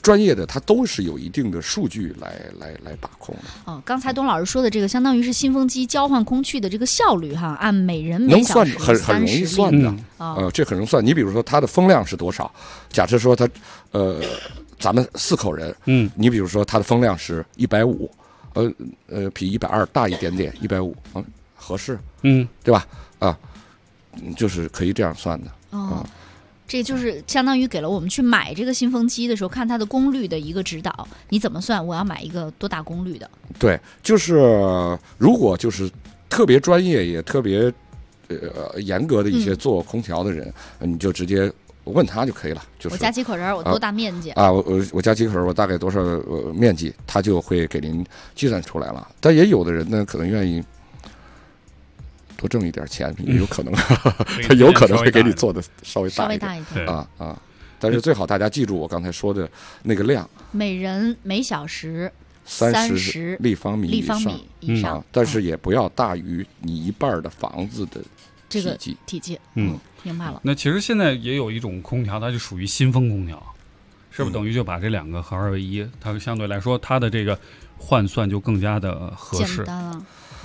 专业的它都是有一定的数据来把控的。 哦，刚才董老师说的这个，相当于是新风机交换空气的这个效率哈，按每人每小时能算很容易算的。这很容易算。你比如说它的风量是多少？假设说它咱们4口人，你比如说它的风量是150，比120大一点点，150，合适，对吧？就是可以这样算的。 这就是相当于给了我们去买这个新风机的时候看它的功率的一个指导。你怎么算？我要买一个多大功率的？对， 就是如果就是特别专业也特别严格的一些做空调的人，你就直接问他就可以了。就是我家几口人，我多大面积我家几口人，我大概多少面积，他就会给您计算出来了。但也有的人呢，可能愿意多挣一点钱，有可能他有可能会给你做的稍微大一点但是最好大家记住我刚才说的那个量， 每人每小时 30立方米以上，但是也不要大于你一半的房子的这个体积。明白了。 那其实现在也有一种空调，它就属于新风空调，是不是等于就把这2个合二为一？它相对来说，它的这个换算就更加的合适。简单了。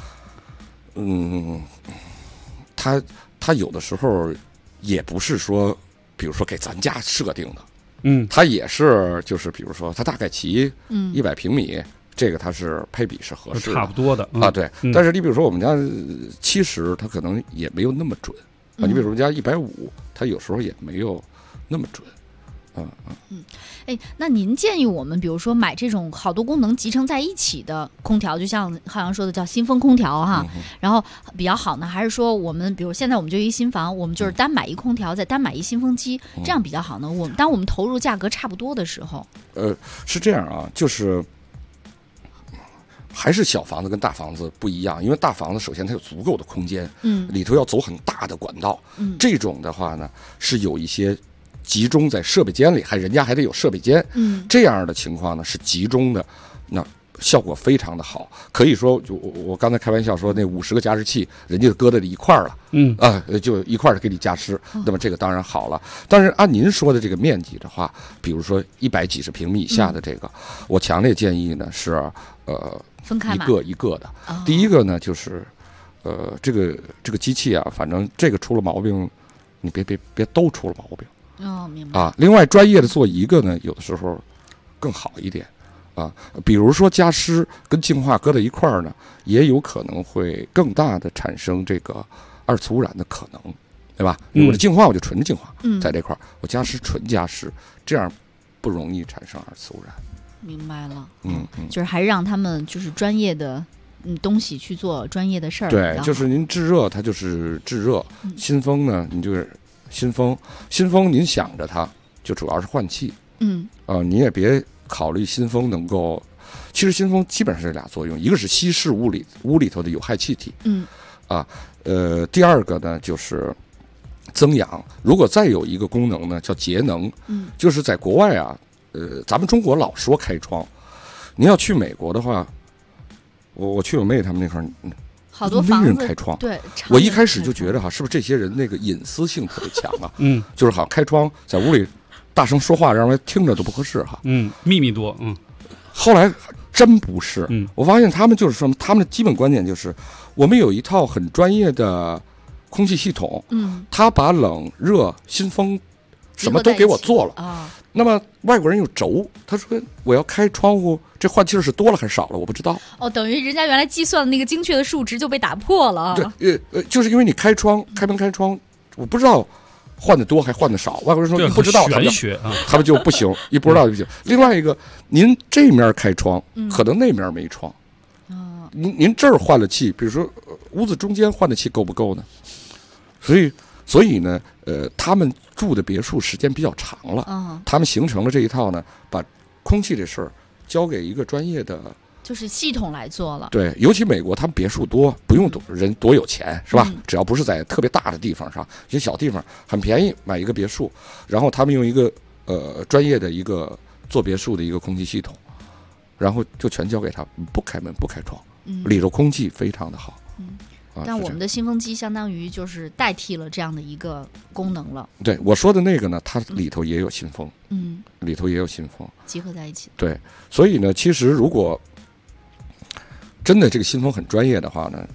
它有的时候也不是说，比如说给咱家设定的，它也是就是比如说它大概齐100平米，这个它是配比是合适的， 差不多的对。但是你比如说我们家70，它可能也没有那么准你比如说我们家150，它有时候也没有那么准。 那您建议我们比如说买这种好多功能集成在一起的空调，就像浩洋说的叫新风空调哈，然后比较好呢，还是说我们比如现在我们就一新房，我们就是单买一空调，再单买一新风机，这样比较好呢？当我们投入价格差不多的时候， 是这样啊，就是还是小房子跟大房子不一样，因为大房子首先它有足够的空间，里头要走很大的管道，这种的话呢是有一些集中在设备间里，人家还得有设备间，这样的情况呢是集中的，那效果非常的好。可以说，我刚才开玩笑说那50个加湿器，人家搁在一块儿了，就一块儿给你加湿，那么这个当然好了。但是按您说的这个面积的话，比如说100几十平米以下的这个，我强烈建议呢是分开买一个的。第一个呢就是这个机器啊，反正这个出了毛病，你别都出了毛病。 明白另外专业的做一个呢，有的时候更好一点比如说加湿跟净化搁在一块儿呢，也有可能会更大的产生这个2次污染的可能，对吧？因为我的净化我就纯净化，在这块儿我加湿纯加湿，这样不容易产生2次污染。 明白了，就是还是让他们就是专业的东西去做专业的事儿。 对，就是您制热它就是制热，新风呢你就是新风您想着它就主要是换气，你也别考虑新风能够，其实新风基本上是俩作用，一个是稀释屋里头的有害气体，第二个呢就是增氧。如果再有一个功能呢叫节能，就是在国外啊，咱们中国老说开窗，您要去美国的话，我去我妹他们那块儿， 好多房子没人开窗。 对， 我一开始就觉得是不是这些人那个隐私性特别强啊？就是好像开窗在屋里大声说话，让人听着都不合适哈。 秘密多。 后来真不是，我发现他们就是说，他们的基本观点就是，我们有一套很专业的空气系统，他把冷热新风什么都给我做了那么外国人又轴，他说我要开窗户，这换气是多了还是少了，我不知道。 等于人家原来计算的那个精确的数值就被打破了。 对，就是因为你开门开窗，我不知道换的多还换的少。外国人说你不知道，他们就不行，一不知道就不行。另外一个，您这面开窗，可能那面没窗。您这儿换了气，比如说屋子中间换的气够不够呢？所以呢，他们住的别墅时间比较长了，他们形成了这一套呢，把空气这事儿交给一个专业的， 就是系统来做了。 对，尤其美国，他们别墅多，不用人多有钱是吧？只要不是在特别大的地方上，一些小地方很便宜买一个别墅，然后他们用一个专业的一个做别墅的一个空气系统，然后就全交给他，不开门不开窗，里头空气非常的好。 但我们的新风机相当于就是代替了这样的一个功能了。 对，我说的那个呢，它里头也有新风，里头也有新风集合在一起。 对，所以呢，其实如果真的这个新风很专业的话呢，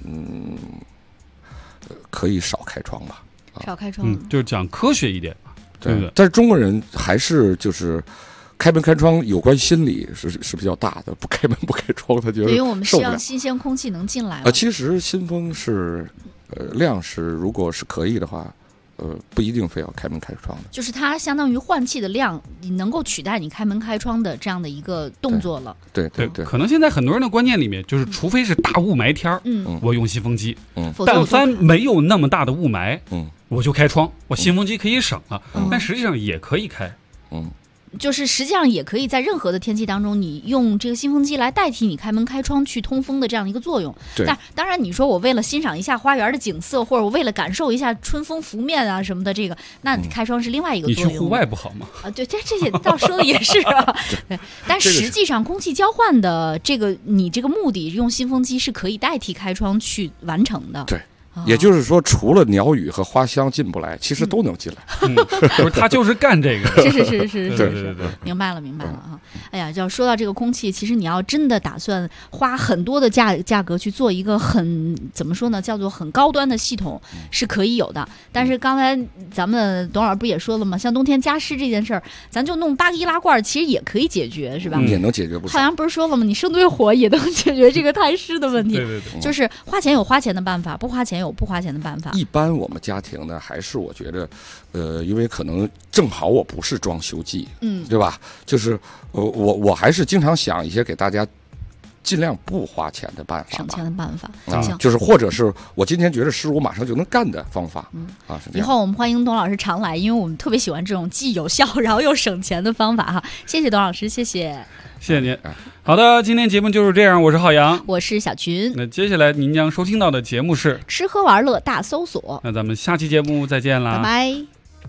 可以少开窗吧， 少开窗， 就是讲科学一点，对不对？ 但是中国人还是就是开门开窗有关心理是比较大的，不开门不开窗，他觉得因为我们希受不了望新鲜空气能进来。 其实新风是量是如果是可以的话，不一定非要开门开窗的， 就是它相当于换气的量，你能够取代你开门开窗的这样的一个动作了。 对， 可能现在很多人的观念里面就是，除非是大雾霾天儿，我用新风机，但凡没有那么大的雾霾，我就开窗，我新风机可以省了，但实际上也可以开， 就是实际上也可以在任何的天气当中，你用这个新风机来代替你开门开窗去通风的这样的一个作用。但当然，你说我为了欣赏一下花园的景色，或者我为了感受一下春风拂面啊什么的，这个那开窗是另外一个作用。 你去户外不好吗？ 对，这也倒说的也是啊。对，但实际上空气交换的这个你这个目的，用新风机是可以代替开窗去完成的。 对。也就是说，除了鸟语和花香进不来，其实都能进来。 不是他就是干这个。 是，对，明白了啊！哎呀，要说到这个空气，其实你要真的打算花很多的价格去做一个怎么说呢，叫做很高端的系统，是可以有的。但是刚才咱们董老师不也说了吗？像冬天加湿这件事儿，咱就弄8个易拉罐，其实也可以解决，是吧？ 也能解决不少。 好像不是说了吗？你生堆火也能解决这个太湿的问题。 对， 就是花钱有花钱的办法，不花钱有不花钱的办法。 一般我们家庭呢，还是我觉得，因为可能正好我不是装修技，对吧？就是我还是经常想一些给大家尽量不花钱的办法， 省钱的办法， 就是或者是我今天觉得是我马上就能干的方法，是这样。 以后我们欢迎董老师常来，因为我们特别喜欢这种既有效然后又省钱的方法哈。谢谢董老师，谢谢您。好的，今天节目就是这样，我是浩洋， 我是小群。 那接下来您将收听到的节目是吃喝玩乐大搜索。 那咱们下期节目再见啦， 拜拜。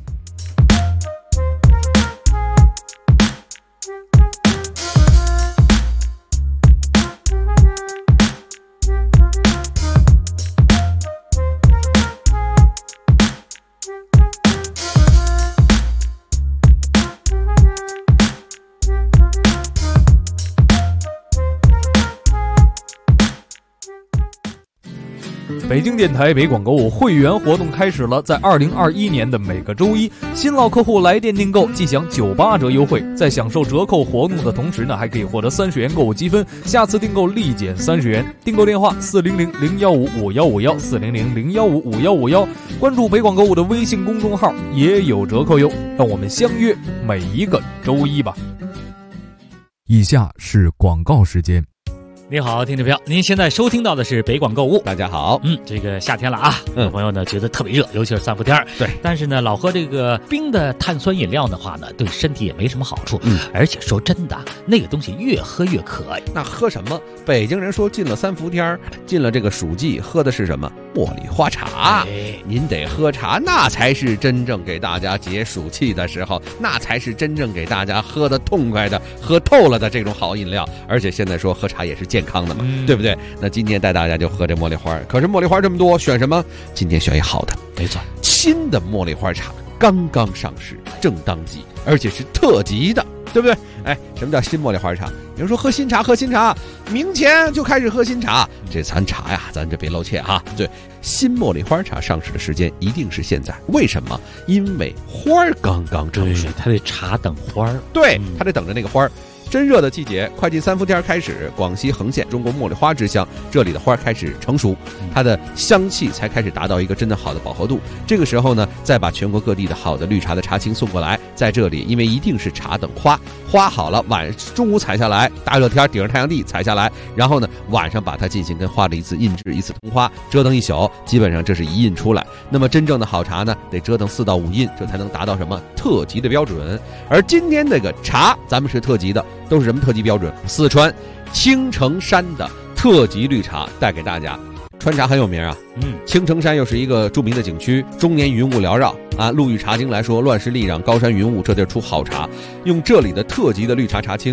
北京电台北广购物会员活动开始了，在2021年的每个周一，新老客户来电订购即享98折优惠，在享受折扣活动的同时呢，还可以获得30元购物积分，下次订购立减30元。订购电话400-015-5151，400-015-5151，关注北广购物的微信公众号也有折扣哟。让我们相约每一个周一吧。以下是广告时间。 你好，听众朋友，您现在收听到的是北广购物。 大家好， 这个夏天了啊，很多朋友呢觉得特别热，尤其是3伏天。 对， 但是呢，老喝这个冰的碳酸饮料的话呢，对身体也没什么好处。而且说真的，那个东西越喝越渴。 那喝什么？北京人说进了3伏天，进了这个暑季，喝的是什么？茉莉花茶。您得喝茶，那才是真正给大家解暑气的时候，那才是真正给大家喝得痛快的、喝透了的这种好饮料。而且现在说喝茶也是健康的嘛，对不对？那今天带大家就喝这茉莉花。可是茉莉花这么多，选什么？今天选一好的， 没错， 新的茉莉花茶刚刚上市，正当季，而且是特级的，对不对？什么叫新茉莉花茶？有人说喝新茶，明前就开始喝新茶，这咱茶呀，咱这别露怯哈。对，新茉莉花茶上市的时间一定是现在，为什么？因为花儿刚刚成熟， 它得茶等花儿， 对，它得等着那个花儿。真热的季节，快进3伏天开始，广西横县中国茉莉花之乡，这里的花开始成熟，它的香气才开始达到一个真的好的饱和度。这个时候呢，再把全国各地的好的绿茶的茶青送过来，在这里，因为一定是茶等花，花好了，中午采下来，大热天顶着太阳地采下来，然后呢，晚上把它进行跟花的一次印制，一次同花，折腾一宿，基本上这是一印出来。那么真正的好茶呢，得折腾4到5印，这才能达到什么特级的标准。而今天这个茶，咱们是特级的。都是什么特级标准？四川青城山的特级绿茶带给大家。川茶很有名啊，青城山又是一个著名的景区，终年云雾缭绕啊。陆羽茶经来说，乱石立壤，高山云雾，这地儿出好茶。用这里的特级的绿茶茶青，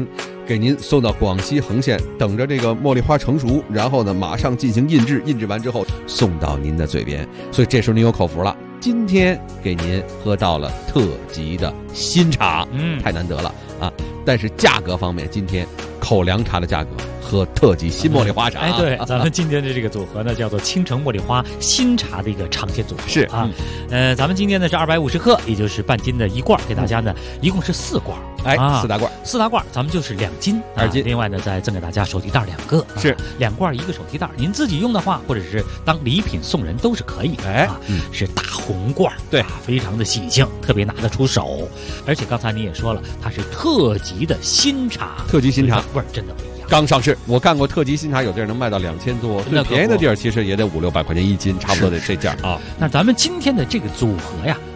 给您送到广西横县，等着这个茉莉花成熟，然后呢马上进行印制，印制完之后送到您的嘴边，所以这时候您有口福了。今天给您喝到了特级的新茶，太难得了啊！但是价格方面，今天口粮茶的价格和特级新茉莉花茶， 哎，对，咱们今天的这个组合呢，叫做青城茉莉花新茶的一个长线组合， 是啊，咱们今天呢是250克，也就是半斤的一罐，给大家呢一共是4罐， 哎，4大罐 ，4大罐，咱们就是2斤 ，2斤， 另外呢再赠给大家手提袋2个， 是 2罐1个手提袋，您自己用的话，或者是当礼品送人都是可以的， 哎， 是大红罐， 对， 非常的喜庆，特别拿得出手，而且刚才你也说了，它是特级的新茶， 特级新茶味儿真的不一样。 刚上市，我干过特级新茶，有地儿能卖到2000多，最便宜的地儿其实也得500-600块钱1斤，差不多得这价啊。 那咱们今天的这个组合呀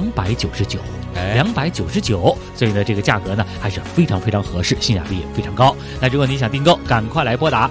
，299，299，所以呢，这个价格呢还是非常非常合适，性价比也非常高。那如果你想订购，赶快来拨打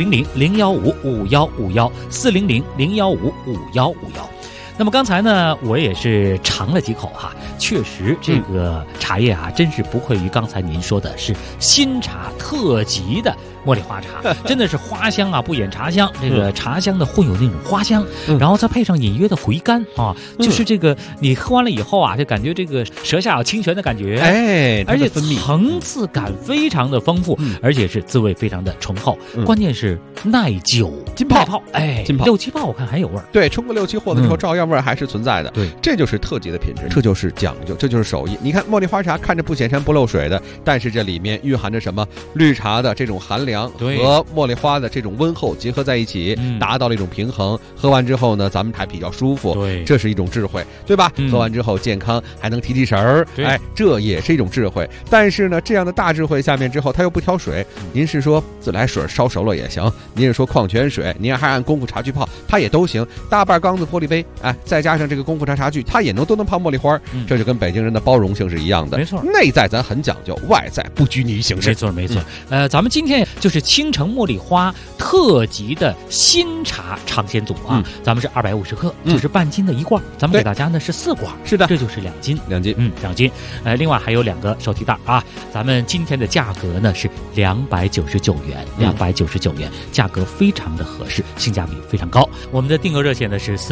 400-015-5151，400-015-5151。那么刚才呢，我也是尝了几口哈，确实这个茶叶啊，真是不愧于刚才您说的是新茶特级的茉莉花茶，真的是花香啊不掩茶香，这个茶香的混有那种花香，然后再配上隐约的回甘啊，就是这个你喝完了以后啊，就感觉这个舌下有清泉的感觉， 哎， 而且层次感非常的丰富，而且是滋味非常的醇厚，关键是耐久浸泡， 哎， 浸泡 6-7泡我看还有味儿， 对，冲个6-7货的之后照样味儿还是存在的， 对， 这就是特级的品质，这就是讲究，这就是手艺。你看茉莉花茶看着不显山不漏水的，但是这里面蕴含着什么？绿茶的这种寒凉和茉莉花的这种温厚结合在一起，达到了一种平衡。喝完之后呢，咱们还比较舒服， 对， 这是一种智慧，对吧？喝完之后健康，还能提神儿，哎，这也是一种智慧。但是呢，这样的大智慧下面之后，它又不挑水。您是说自来水烧熟了也行，您是说矿泉水，您还按功夫茶具泡，它也都行。大半缸子玻璃杯，哎，再加上这个功夫茶具，它也都能泡茉莉花。这就跟北京人的包容性是一样的， 没错。 内在咱很讲究，外在不拘泥于形式， 没错。咱们今天就是青城茉莉花特级的新茶尝鲜组啊，咱们是250克，就是半斤的一罐，咱们给大家呢是4罐， 是的， 这就是2斤 ，2斤 ，2斤。另外还有2个手提袋啊，咱们今天的价格呢是299元，299元，价格非常的合适，性价比非常高。我们的订购热线呢是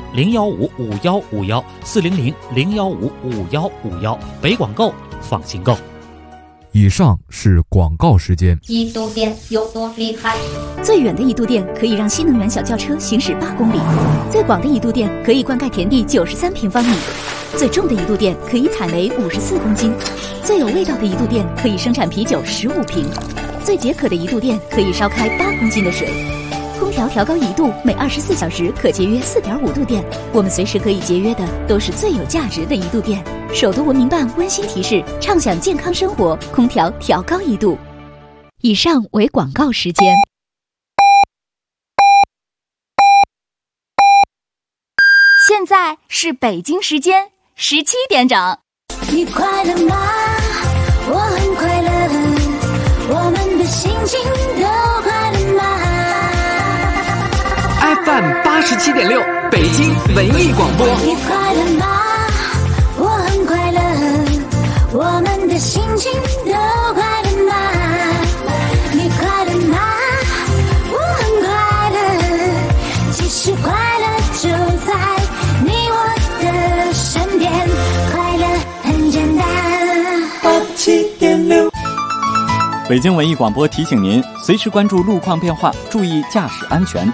400-015-5151，400-015-5151，北广购，放心购。 以上是广告时间。 一度电有多厉害？ 最远的一度电可以让新能源小轿车行驶8公里，最广的一度电可以灌溉田地93平方米，最重的一度电可以采煤54公斤，最有味道的一度电可以生产啤酒15瓶，最解渴的一度电可以烧开8公斤的水。空调调高1度，每24小时可节约4.5度电。我们随时可以节约的都是最有价值的一度电。首都文明办温馨提示：畅享健康生活，空调调高1度。以上为广告时间。 现在是北京时间17点整。 你快乐吗？我很快乐，我们的心情都快乐吗？ FM 87.6，北京文艺广播。 你快乐吗？我很快乐，我们的心情都快乐吗？你快乐吗？我很快乐，其实快乐就在你我的身边，快乐很简单。87.6。 北京文艺广播提醒您，随时关注路况变化，注意驾驶安全。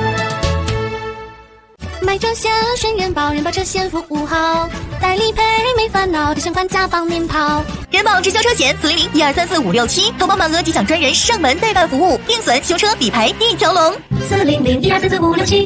买车险顺人保，人保车险服务好，代理赔没烦恼，提前还价帮您跑。 人保直销车险400-1234567，投保满额即享专人上门代办服务，定损、修车、理赔一条龙。 400-1234567。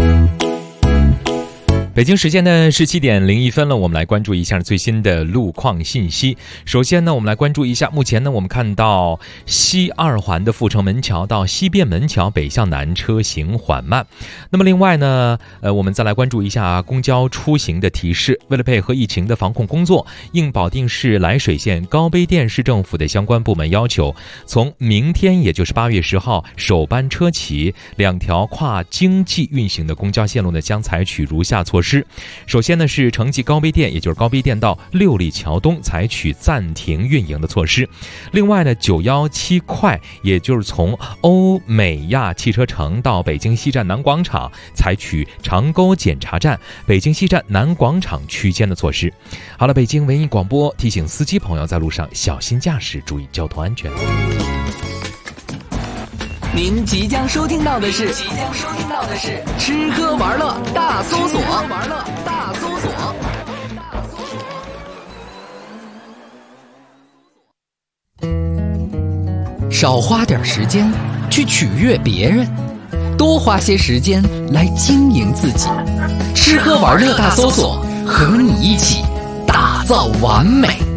北京时间呢17:01了，我们来关注一下最新的路况信息。首先呢，我们来关注一下，目前呢，我们看到西2环的阜成门桥到西便门桥北向南车行缓慢。那么另外呢，我们再来关注一下公交出行的提示。为了配合疫情的防控工作，应保定市涞水县高碑店市政府的相关部门要求，从明天也就是8月10号首班车起，2条跨经济运行的公交线路呢，将采取如下措措施。首先呢是城际高碑店，也就是高碑店到六里桥东采取暂停运营的措施。另外呢917快，也就是从欧美亚汽车城到北京西站南广场采取长沟检查站、北京西站南广场区间的措施。好了，北京文艺广播提醒司机朋友在路上小心驾驶，注意交通安全。 您即将收听到的是吃喝玩乐大搜索。少花点时间去取悦别人，多花些时间来经营自己。吃喝玩乐大搜索，和你一起打造完美。